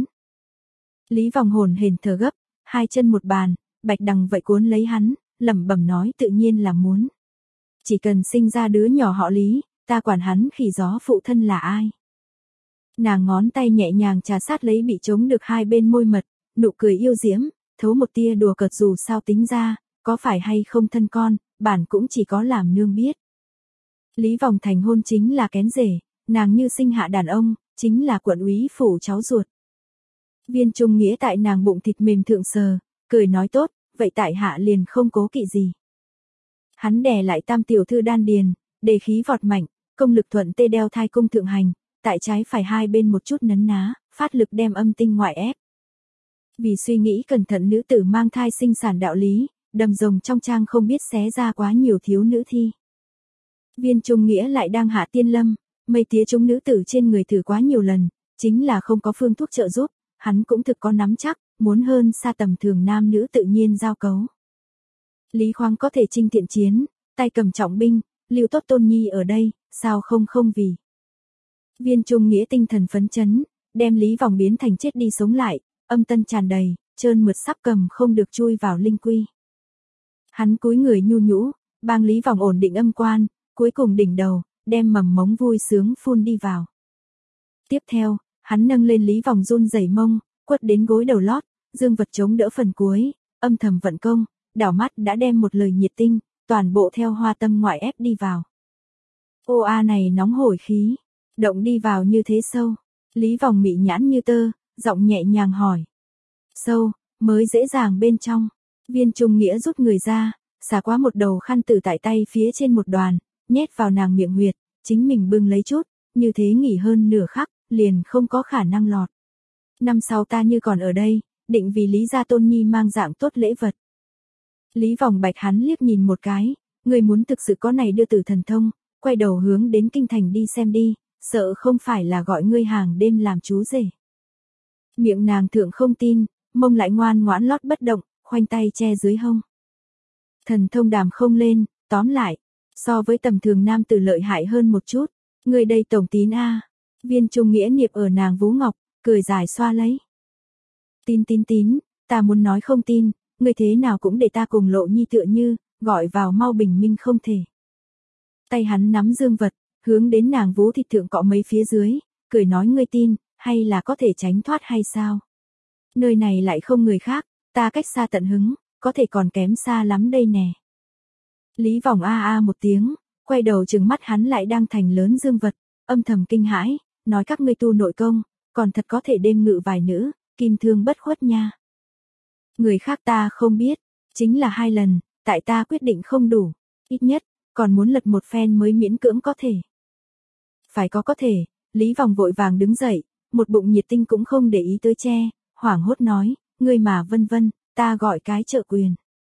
Lý Vòng hồn hển thở gấp, hai chân một bàn, bạch đằng vậy cuốn lấy hắn, lẩm bẩm nói tự nhiên là muốn. Chỉ cần sinh ra đứa nhỏ họ Lý, ta quản hắn khỉ gió phụ thân là ai. Nàng ngón tay nhẹ nhàng trà sát lấy bị chống được hai bên môi mật, nụ cười yêu diễm, thấu một tia đùa cợt dù sao tính ra, có phải hay không thân con, bản cũng chỉ có làm nương biết. Lý Vòng thành hôn chính là kén rể, nàng như sinh hạ đàn ông, chính là quận úy phủ cháu ruột. Viên Trung Nghĩa tại nàng bụng thịt mềm thượng sờ, cười nói tốt, vậy tại hạ liền không cố kỵ gì. Hắn đè lại Tam tiểu thư đan điền, đề khí vọt mạnh, công lực thuận tê đeo thai cung thượng hành, tại trái phải hai bên một chút nấn ná, phát lực đem âm tinh ngoại ép. Vì suy nghĩ cẩn thận nữ tử mang thai sinh sản đạo lý, đầm rồng trong trang không biết xé ra quá nhiều thiếu nữ thi. Viên Trung Nghĩa lại đang hạ tiên lâm, mây tía chúng nữ tử trên người thử quá nhiều lần, chính là không có phương thuốc trợ giúp, hắn cũng thực có nắm chắc, muốn hơn xa tầm thường nam nữ tự nhiên giao cấu. Lý Khoáng có thể chinh thiện chiến, tay cầm trọng binh, Lưu Tốt Tôn Nhi ở đây, sao không không vì. Viên Trung Nghĩa tinh thần phấn chấn, đem Lý Vòng biến thành chết đi sống lại, âm tân tràn đầy, trơn mượt sắp cầm không được chui vào linh quy. Hắn cúi người nhu nhũ, bang Lý Vòng ổn định âm quan, cuối cùng đỉnh đầu, đem mầm mống vui sướng phun đi vào. Tiếp theo, hắn nâng lên Lý Vòng run rẩy mông, quất đến gối đầu lót, dương vật chống đỡ phần cuối, âm thầm vận công, đảo mắt đã đem một lời nhiệt tinh, toàn bộ theo hoa tâm ngoại ép đi vào. Ô a này nóng hổi khí, động đi vào như thế sâu. Lý Vòng mị nhãn như tơ, giọng nhẹ nhàng hỏi. Sâu, mới dễ dàng bên trong. Viên Trung Nghĩa rút người ra, xả qua một đầu khăn từ tại tay phía trên một đoàn, nhét vào nàng miệng huyệt, chính mình bưng lấy chút, như thế nghỉ hơn nửa khắc, liền không có khả năng lọt. Năm sau ta như còn ở đây, định vì Lý gia tôn nhi mang dạng tốt lễ vật. Lý Vòng bạch hắn liếc nhìn một cái, người muốn thực sự có này đưa tử thần thông, quay đầu hướng đến kinh thành đi xem đi, sợ không phải là gọi ngươi hàng đêm làm chú rể. Miệng nàng thượng không tin, mông lại ngoan ngoãn lót bất động, khoanh tay che dưới hông. Thần thông đàm không lên, tóm lại, so với tầm thường nam tử lợi hại hơn một chút, người đây tổng tín a. Viên Trung Nghĩa niệp ở nàng vú ngọc, cười dài xoa lấy. Tin tin tín, ta muốn nói không tin, người thế nào cũng để ta cùng Lộ Nhi tựa như, gọi vào mau bình minh không thể. Tay hắn nắm dương vật, hướng đến nàng vú thịt thượng cọ mấy phía dưới, cười nói ngươi tin, hay là có thể tránh thoát hay sao? Nơi này lại không người khác, ta cách xa tận hứng, có thể còn kém xa lắm đây nè. Lý Vòng a a một tiếng, quay đầu trừng mắt hắn lại đang thành lớn dương vật, âm thầm kinh hãi, nói các ngươi tu nội công, còn thật có thể đêm ngự vài nữ, kim thương bất khuất nha. Người khác ta không biết, chính là hai lần, tại ta quyết định không đủ, ít nhất, còn muốn lật một phen mới miễn cưỡng có thể. Phải có có thể, Lý Vòng vội vàng đứng dậy, một bụng nhiệt tinh cũng không để ý tới che, hoảng hốt nói, ngươi mà vân vân, ta gọi cái trợ quyền.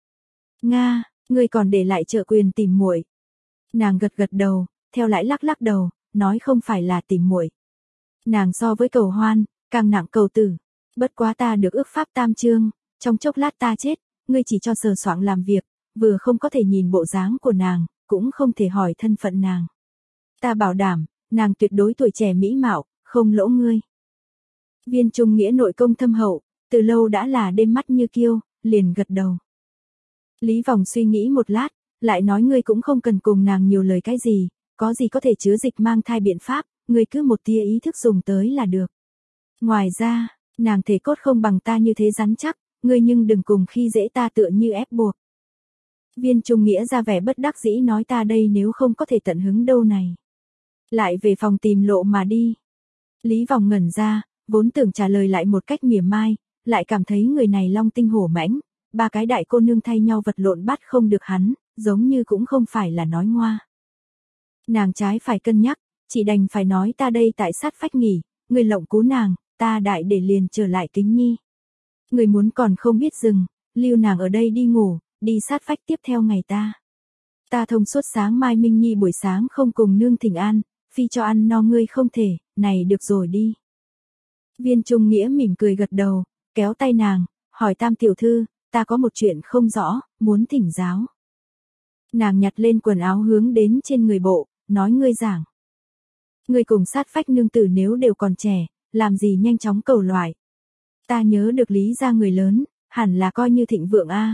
Nga, ngươi còn để lại trợ quyền tìm muội. Nàng gật gật đầu, theo lại lắc lắc đầu, nói không phải là tìm muội. Nàng so với cầu hoan, càng nặng cầu tử, bất quá ta được ước pháp tam chương, trong chốc lát ta chết, ngươi chỉ cho sờ soạng làm việc, vừa không có thể nhìn bộ dáng của nàng, cũng không thể hỏi thân phận nàng. Ta bảo đảm, nàng tuyệt đối tuổi trẻ mỹ mạo, không lỗ ngươi. Viên Trung Nghĩa nội công thâm hậu, từ lâu đã là đêm mắt như kiêu, liền gật đầu. Lý Vòng suy nghĩ một lát, lại nói ngươi cũng không cần cùng nàng nhiều lời cái gì, có gì có thể chứa dịch mang thai biện pháp, ngươi cứ một tia ý thức dùng tới là được. Ngoài ra, nàng thể cốt không bằng ta như thế rắn chắc, ngươi nhưng đừng cùng khi dễ ta tựa như ép buộc. Viên Trung Nghĩa ra vẻ bất đắc dĩ nói ta đây nếu không có thể tận hứng đâu này. Lại về phòng tìm Lộ mà đi. Lý Vòng ngẩn ra, vốn tưởng trả lời lại một cách mỉa mai, lại cảm thấy người này long tinh hổ mãnh, ba cái đại cô nương thay nhau vật lộn bắt không được hắn, giống như cũng không phải là nói ngoa. Nàng trái phải cân nhắc, chỉ đành phải nói ta đây tại sát phách nghỉ, người lộng cứu nàng, ta đại để liền trở lại Kính Nhi. Người muốn còn không biết dừng, lưu nàng ở đây đi ngủ, đi sát phách tiếp theo ngày ta. Ta thông suốt sáng mai Minh Nhi buổi sáng không cùng nương thỉnh an, phi cho ăn no ngươi không thể, này được rồi đi. Viên Trung Nghĩa mỉm cười gật đầu, kéo tay nàng, hỏi tam tiểu thư, ta có một chuyện không rõ, muốn thỉnh giáo. Nàng nhặt lên quần áo hướng đến trên người bộ, nói ngươi giảng. Ngươi cùng sát phách nương tử nếu đều còn trẻ, làm gì nhanh chóng cầu loại. Ta nhớ được Lý gia người lớn, hẳn là coi như thịnh vượng a.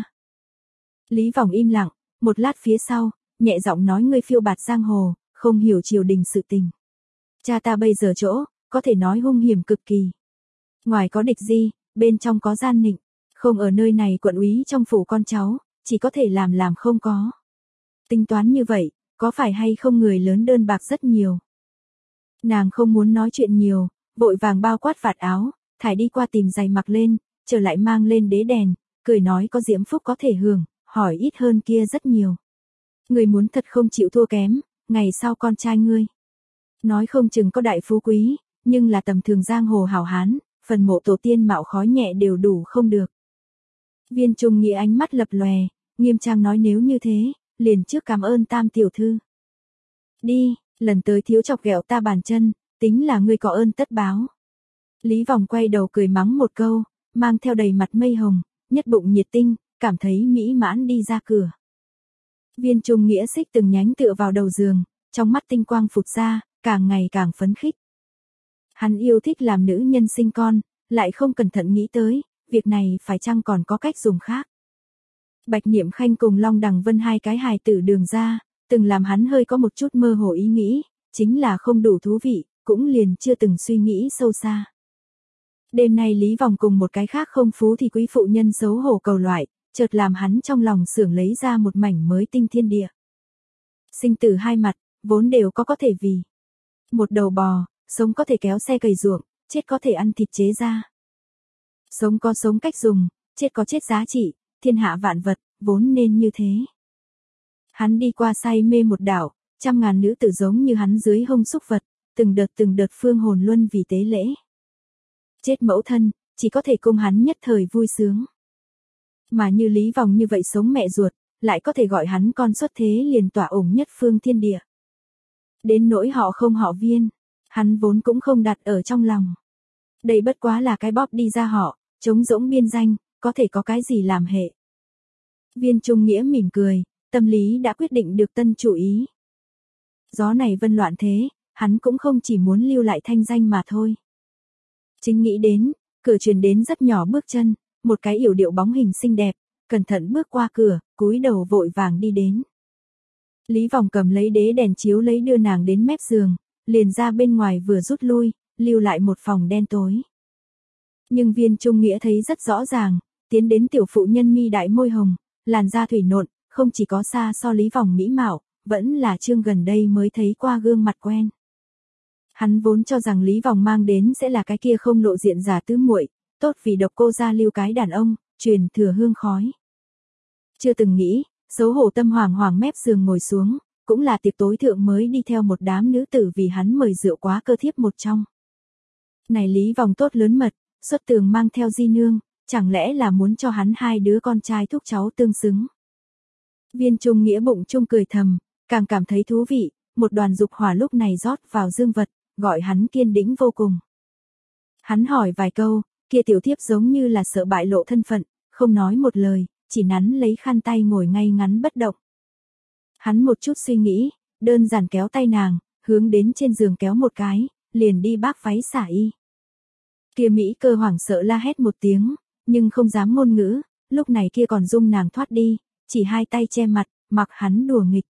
Lý Vòng im lặng, một lát phía sau, nhẹ giọng nói ngươi phiêu bạt giang hồ, không hiểu triều đình sự tình. Cha ta bây giờ chỗ, có thể nói hung hiểm cực kỳ. Ngoài có địch di, bên trong có gian nịnh, không ở nơi này quận úy trong phủ con cháu, chỉ có thể làm làm không có. Tính toán như vậy, có phải hay không người lớn đơn bạc rất nhiều. Nàng không muốn nói chuyện nhiều, vội vàng bao quát vạt áo, thải đi qua tìm giày mặc lên, trở lại mang lên đế đèn, cười nói có diễm phúc có thể hưởng, hỏi ít hơn kia rất nhiều. Người muốn thật không chịu thua kém, ngày sau con trai ngươi. Nói không chừng có đại phú quý, nhưng là tầm thường giang hồ hảo hán, phần mộ tổ tiên mạo khói nhẹ đều đủ không được. Viên Trung Nghĩa ánh mắt lập lòe, nghiêm trang nói nếu như thế, liền trước cảm ơn tam tiểu thư. Đi, lần tới thiếu chọc ghẹo ta bàn chân, tính là ngươi có ơn tất báo. Lý Vòng quay đầu cười mắng một câu, mang theo đầy mặt mây hồng, nhất bụng nhiệt tinh, cảm thấy mỹ mãn đi ra cửa. Viên Trung Nghĩa xích từng nhánh tựa vào đầu giường, trong mắt tinh quang phụt ra, càng ngày càng phấn khích. Hắn yêu thích làm nữ nhân sinh con, lại không cẩn thận nghĩ tới, việc này phải chăng còn có cách dùng khác. Bạch Niệm Khanh cùng Long Đằng Vân hai cái hài tử đường ra, từng làm hắn hơi có một chút mơ hồ ý nghĩ, chính là không đủ thú vị, cũng liền chưa từng suy nghĩ sâu xa. Đêm nay Lý Vòng cùng một cái khác không phú thì quý phụ nhân xấu hổ cầu loại, chợt làm hắn trong lòng xưởng lấy ra một mảnh mới tinh thiên địa. Sinh tử hai mặt, vốn đều có có thể vì. Một đầu bò, sống có thể kéo xe cày ruộng, chết có thể ăn thịt chế ra. Sống có sống cách dùng, chết có chết giá trị, thiên hạ vạn vật, vốn nên như thế. Hắn đi qua say mê một đảo, trăm ngàn nữ tử giống như hắn dưới hông xúc vật, từng đợt từng đợt phương hồn luân vì tế lễ. Chết mẫu thân, chỉ có thể cung hắn nhất thời vui sướng. Mà như Lý Vòng như vậy sống mẹ ruột, lại có thể gọi hắn con xuất thế liền tỏa ủng nhất phương thiên địa. Đến nỗi họ không họ Viên, hắn vốn cũng không đặt ở trong lòng. Đây bất quá là cái bóp đi ra họ, trống rỗng biên danh, có thể có cái gì làm hệ. Viên Trung Nghĩa mỉm cười, tâm lý đã quyết định được tân chủ ý. Gió này vân loạn thế, hắn cũng không chỉ muốn lưu lại thanh danh mà thôi. Chính nghĩ đến, cửa truyền đến rất nhỏ bước chân, một cái yểu điệu bóng hình xinh đẹp, cẩn thận bước qua cửa, cúi đầu vội vàng đi đến. Lý Vòng cầm lấy đế đèn chiếu lấy đưa nàng đến mép giường, liền ra bên ngoài vừa rút lui, lưu lại một phòng đen tối. Nhưng Viên Trung Nghĩa thấy rất rõ ràng, tiến đến tiểu phụ nhân mi đại môi hồng, làn da thủy nộn, không chỉ có xa so Lý Vòng mỹ mạo, vẫn là Trương gần đây mới thấy qua gương mặt quen. Hắn vốn cho rằng Lý Vòng mang đến sẽ là cái kia không lộ diện giả tứ muội, tốt vì độc cô gia lưu cái đàn ông, truyền thừa hương khói. Chưa từng nghĩ, xấu hổ tâm hoàng hoàng mép giường ngồi xuống, cũng là tiệc tối thượng mới đi theo một đám nữ tử vì hắn mời rượu quá cơ thiếp một trong. Này Lý Vòng tốt lớn mật, xuất tường mang theo di nương, chẳng lẽ là muốn cho hắn hai đứa con trai thúc cháu tương xứng. Viên Trung Nghĩa bụng trung cười thầm, càng cảm thấy thú vị, một đoàn dục hỏa lúc này rót vào dương vật, gọi hắn kiên đĩnh vô cùng. Hắn hỏi vài câu, kia tiểu thiếp giống như là sợ bại lộ thân phận, không nói một lời, chỉ nắn lấy khăn tay ngồi ngay ngắn bất động. Hắn một chút suy nghĩ, đơn giản kéo tay nàng, hướng đến trên giường kéo một cái, liền đi bác váy xả y. Kia Mỹ Cơ hoảng sợ la hét một tiếng, nhưng không dám ngôn ngữ, lúc này kia còn dung nàng thoát đi, chỉ hai tay che mặt, mặc hắn đùa nghịch.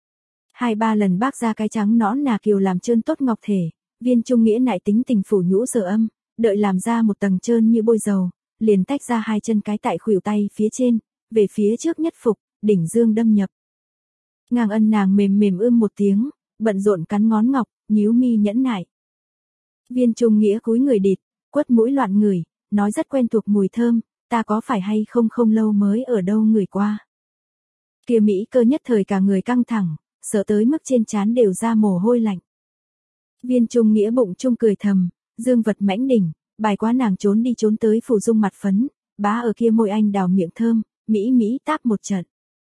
Hai ba lần bác ra cái trắng nõn nà kiều làm trơn tốt ngọc thể, Viên Trung Nghĩa nại tính tình phủ nhũ sở âm, đợi làm ra một tầng trơn như bôi dầu, liền tách ra hai chân cái tại khuỷu tay phía trên, về phía trước nhất phục, đỉnh dương đâm nhập. Ngang ân nàng mềm mềm ưm một tiếng, bận rộn cắn ngón ngọc, nhíu mi nhẫn nại. Viên Trung Nghĩa cúi người địt, quất mũi loạn ngửi, nói rất quen thuộc mùi thơm, ta có phải hay không không lâu mới ở đâu ngửi qua. Kia Mỹ Cơ nhất thời cả người căng thẳng, sợ tới mức trên trán đều ra mồ hôi lạnh. Viên Trung Nghĩa bụng trung cười thầm, dương vật mãnh đỉnh, bài quá nàng trốn đi trốn tới phủ dung mặt phấn, bá ở kia môi anh đào miệng thơm, mỹ mỹ táp một trận.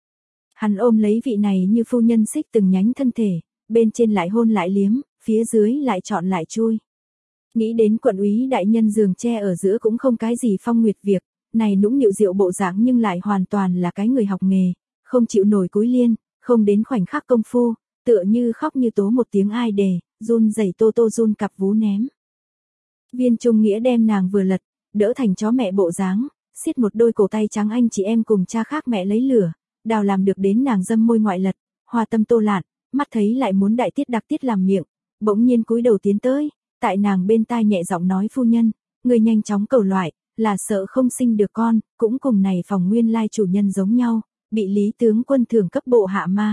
Hắn ôm lấy vị này như phu nhân xích từng nhánh thân thể, bên trên lại hôn lại liếm, phía dưới lại chọn lại chui. Nghĩ đến quận úy đại nhân giường tre ở giữa cũng không cái gì phong nguyệt việc, này nũng nịu rượu bộ dáng nhưng lại hoàn toàn là cái người học nghề, không chịu nổi cúi liên, không đến khoảnh khắc công phu, tựa như khóc như tố một tiếng ai đề, run rẩy tô tô run cặp vú ném. Viên Trung Nghĩa đem nàng vừa lật, đỡ thành chó mẹ bộ dáng, xiết một đôi cổ tay trắng anh chị em cùng cha khác mẹ lấy lửa, đào làm được đến nàng dâm môi ngoại lật, hoa tâm tô lạn, mắt thấy lại muốn đại tiết đặc tiết làm miệng, bỗng nhiên cúi đầu tiến tới, tại nàng bên tai nhẹ giọng nói phu nhân, người nhanh chóng cầu loại, là sợ không sinh được con, cũng cùng này phòng nguyên lai chủ nhân giống nhau, bị Lý tướng quân thưởng cấp bộ hạ ma.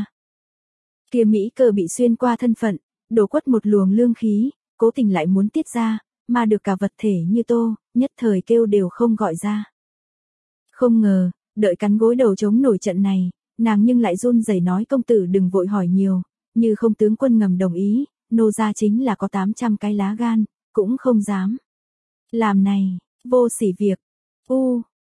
Kia Mỹ Cơ bị xuyên qua thân phận, đổ quất một luồng lương khí, cố tình lại muốn tiết ra, mà được cả vật thể như tô, nhất thời kêu đều không gọi ra. Không ngờ, đợi cắn gối đầu chống nổi trận này, nàng nhưng lại run rẩy nói công tử đừng vội hỏi nhiều, như không tướng quân ngầm đồng ý, nô gia chính là có tám trăm cái lá gan, cũng không dám. Làm này, vô sỉ việc. U,